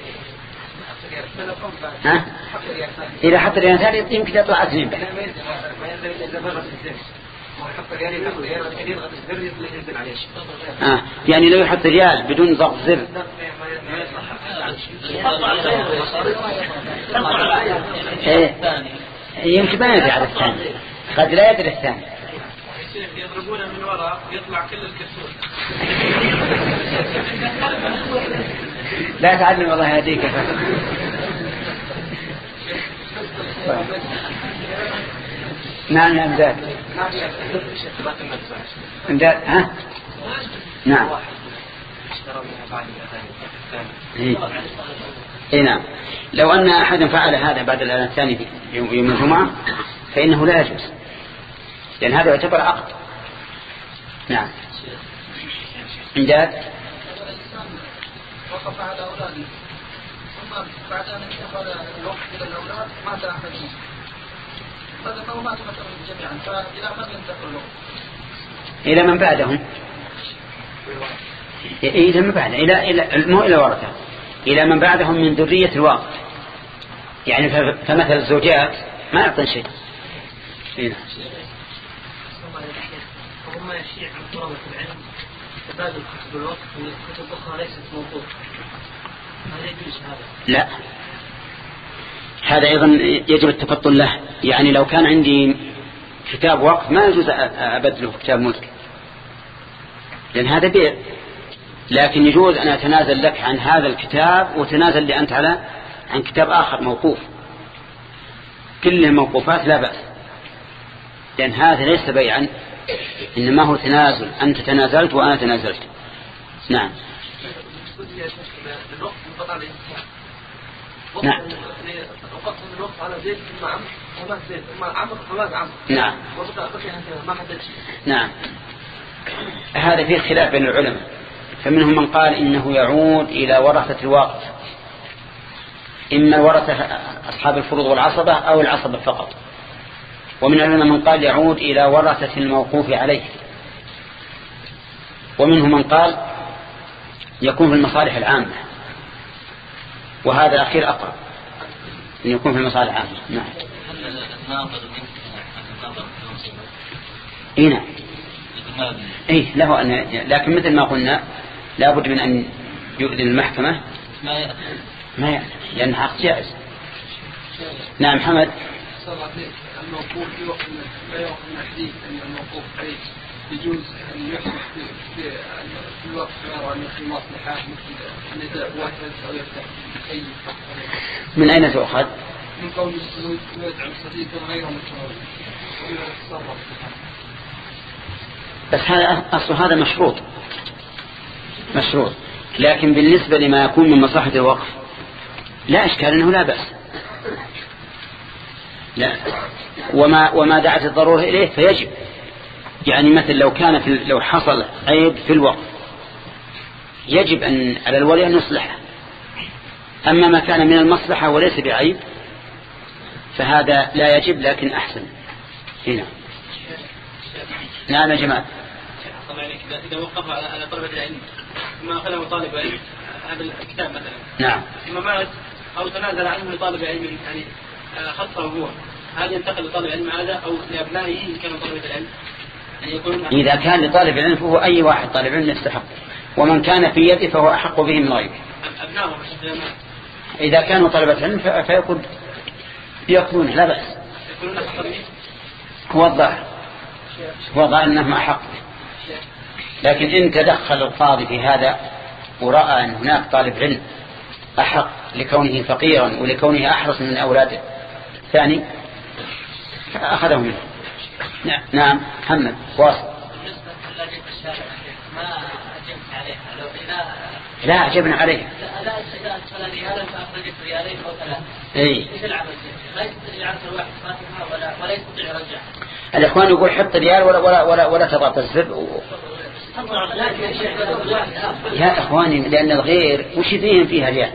ها؟ إذا حط ريال ثاني يمكن يطلع اثنين بس. آه. يعني لو يحط ريال بدون ضغط زر إيه. يمكن ما يدري على الثاني، قد لا يدري الثاني. يضربونه من وراء يطلع كل الكسور. لا تعلم الله يهديك. نعم يا أمداد. أمداد ها؟ نعم. إيه نعم. لو أن أحدا فعل هذا بعد الأذان الثاني يوم الجمعة فإنه لا يجوز، لأن هذا يعتبر عقد. نعم. أمداد. وقف على أولاده ثم بعد أن انتقل الوقت إلى الأولاد مات أحد منهم، فذكروا مات مثلا جميعا، فإلى من ينتقل الوقت؟ إلى من بعدهم. إلى من بعد إلى إلى مو إلى ورثة، إلى من بعدهم من ذرية الواقع. يعني فمثل الزوجات ما يعطون شيء. إيه. وهم يشيع عن طلبة العلم تبادل كتب الوقت والكتب الأخرى ليست موجودة، هل يجوز هذا؟ لا، هذا أيضا يجب التفطن له. يعني لو كان عندي كتاب وقت ما يجوز أبدله كتاب ملك، لأن هذا بيع. لكن يجوز أن أتنازل لك عن هذا الكتاب وتنازل لي أنت على عن كتاب آخر موقوف. كل الموقوفات لا بأس، لأن هذا ليس بيعا، إنما هو تنازل، أنت تنازلت وأنا تنازلت. نعم. نعم. نعم. نعم. هذا فيه خلاف بين العلماء، فمنهم من قال إنه يعود إلى ورثة الواقف، إما ورثة أصحاب الفروض والعصبة أو العصبة فقط. ومن العلماء من قال يعود إلى ورثة الموقوف عليه. ومنهم من قال يكون في المصالح العامة، وهذا الأخير أقرب، أن يكون في المصالح العامة. نعم. إيه نعم. إيه له أن، لكن مثل ما قلنا لابد من أن يؤذن المحكمة ما يأذن ما يأذن لأن حق جائز. نعم محمد. الموقوف في وقت لا يوقف من الحديث أن الموقوف عليه يجوز أن يحدث في الوقت وأن يكون مصلحة مثل نداء واحد أو يفتح أي. من أين تؤخذ؟ من قول يدعم صديقا غير مشروع ويتصرف. بس هذا أصل هذا مشروط مشروط لكن بالنسبة لما يكون من مصلحة الوقف لا إشكال أنه لا بأس. لا، وما وما دعت الضرورة إليه فيجب. يعني مثل لو كان في لو حصل عيب في الوقت يجب أن على الولي أن يصلحه. أما ما كان من المصلحة وليس بعيب فهذا لا يجب لكن أحسن. هنا نعم يا جماعة. إذا وقف على طلبة العلم ما أخذه طالب علم هذا الكتاب مثلا نعم ثم مات أو تنازل عنه لطالب علم يعني خطه هو، هل ينتقل لطالب علم هذا أو لأبنائه إن كانوا طلبة العلم؟ إذا كان لطالب العلم فهو أي واحد طالب علم يستحق، ومن كان في يده فهو أحق به من غيره. إذا كانوا طلبة علم فيكون يأخذونه لا بأس. هو الظاهر هو الظاهر أنهم أحق، لكن إن تدخل القاضي في هذا ورأى أن هناك طالب علم أحق لكونه فقيرا ولكونه أحرص من أولاده ثاني فأخذه منه. نعم محمد واصل. لا أجبنا عليها. لا أدخل ريالا فأخرجت ريالين أو ثلاثة. إيه. مثل العمل لا يستطيع يعرف الواحد فاتحة ولا ولا يستطيع يرجع. الإخوان يقول حط ريال ولا ولا ولا ولا تضغط الزر. و... يا إخواني لأن الغير وش فيهم فيها ريال.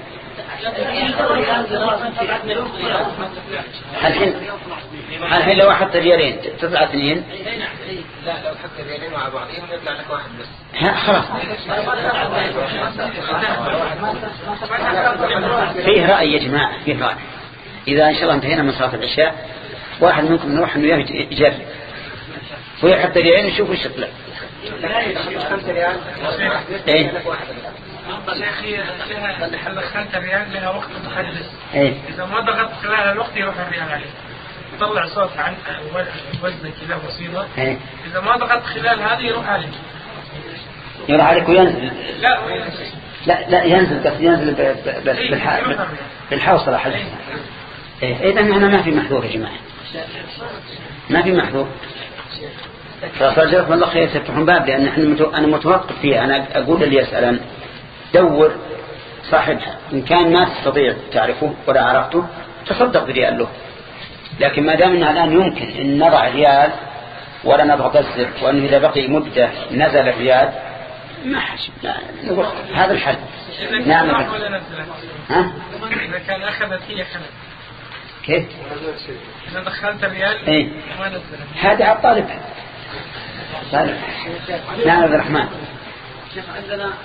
الحين الحين لو أحط ريالين تطلع اثنين. لا لو حط ريالين مع بعضهم يطلع لك واحد بس. ها خلاص. فيه رأي يا جماعة فيه رأي. إذا إن شاء الله انتهينا من صلاة العشاء واحد منكم نروح إنه يجرب ويحط ريالين ويشوف وش يطلع. إيه. شيخي خمسة ريال لها وقت محدد. إيه. إذا ما ضغطت خلال الوقت يروح الريال عليه. يطلع صوت عن وزن كذا بسيطة. إيه. إذا ما ضغطت خلال هذه يروح عليك. يروح عليك وينزل. لا وينزل. لا لا ينزل بس ينزل بالح بالحوصلة حلو. إيه إذا هنا ما في محذور يا جماعة. ما في محذور. فصار والله خير تفتحون باب لأن احنا أنا متوقف فيها. أنا أقول اللي يسألن دور صاحبها إن كان ما تستطيع تعرفه ولا عرفته تصدق بريال له. لكن ما دامنا الآن يمكن أن نضع ريال ولا نضغط الزر وأنه إذا بقي مدة نزل ريال ما حش نقول هذا الحل. نعم ها إذا كان أخذت هي خلت كيف إذا دخلت الريال إيه؟ ما نزلت هذا على الطالب. طالب نعم عبد الرحمن. شيخ عندنا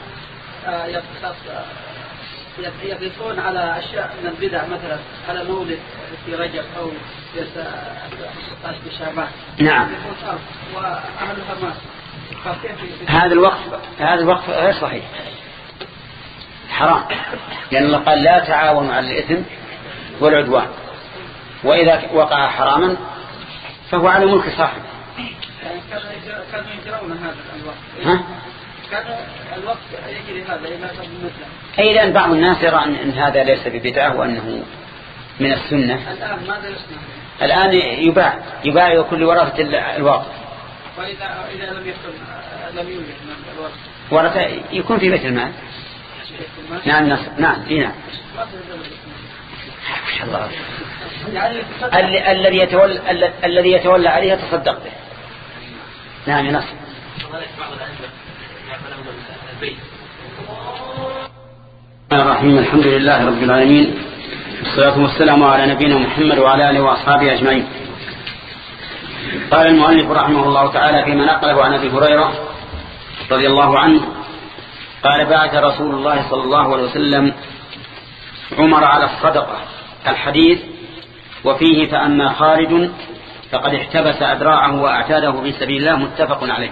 يقيسون على أشياء من البدع مثلا على مولد في رجب أو في ستة عشر بشعبان. نعم. وأهلها ما هذا الوقت هذا الوقت غير صحيح حرام لأن الله قال لا تعاونوا على الإثم والعدوان وإذا وقع حراما فهو على ملك صاحب. كانوا يجرون هذا الوقت. ها؟ كان الوقت يجري هذا إلى مثله. أي لأن بعض الناس يرى أن هذا ليس ببدعة وأنه من السنة. الآن ماذا يصنع؟ الآن يباع يباع وكل ورثة الواقع. وإذا إذا لم يكن لم يوجد الورثة. ورثة يكون في بيت المال. نعم نعم نعم نعم. ما شاء الله. الذي يتولى الذي يتولى عليها تصدق به. نعم يا نصر. الرحيم الحمد لله رب العالمين والصلاة والسلام على نبينا محمد وعلى آله وأصحابه أجمعين. قال المؤلف رحمه الله تعالى فيما نقله عن أبي هريرة رضي الله عنه قال بعث رسول الله صلى الله عليه وسلم عمر على الصدقة الحديث وفيه فأما خالد فقد احتبس أدراعه وأعتاده في سبيل الله متفق عليه.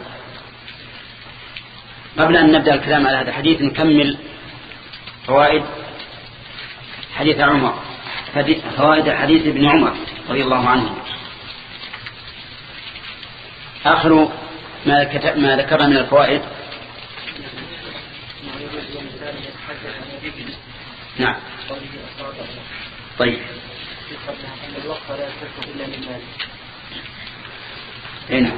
قبل أن نبدأ الكلام على هذا الحديث نكمل فوائد حديث عمر فوائد حديث ابن عمر رضي الله عنه. آخر ما, ما ذكرنا من الفوائد نعم طيب هنا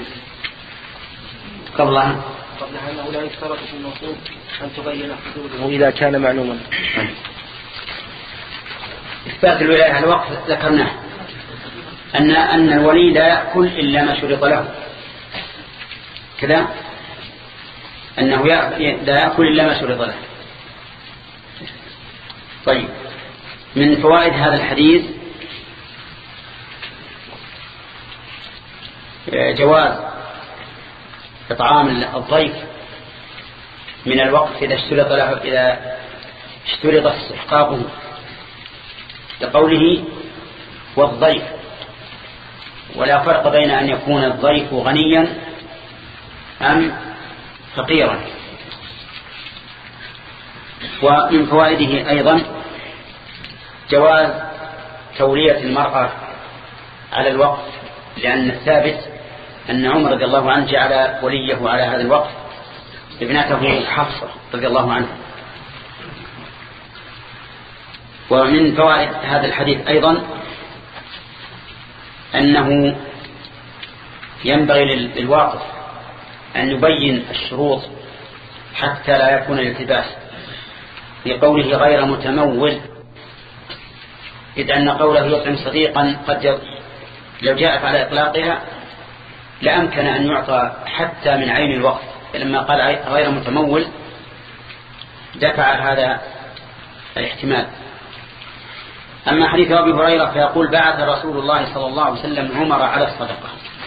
قبلها قبلها أنه لا يشترط في النصوص أن تبين حدوده وإذا كان معلوما. إثبات الولاية على الوقت ذكرناه أن أن الولي لا يأكل إلا ما شرط له كذا، أنه لا يأكل إلا ما شرط له. طيب، من فوائد هذا الحديث جواز إطعام الضيف من الوقت إذا اشترط له إذا اشترط استحقاقه، لقوله والضيف، ولا فرق بين أن يكون الضيف غنيا أم فقيرا. ومن فوائده أيضا جواز تولية المرأة على الوقت، لأن الثابت أن عمر رضي الله عنه جعل وليه على هذا الوقت ابنته حفصة رضي الله عنها. ومن فوائد هذا الحديث أيضا أنه ينبغي للواقف أن يبين الشروط حتى لا يكون الالتباس، في قوله غير متمول، إذ أن قوله يطعم صديقا قد لو جاءت على إطلاقها لأمكن أن يعطى حتى من عين الوقت، لما قال غير متمول دفع هذا الاحتمال. أما حديث أبي هريرة فيقول بعث رسول الله صلى الله عليه وسلم عمر على الصدقة،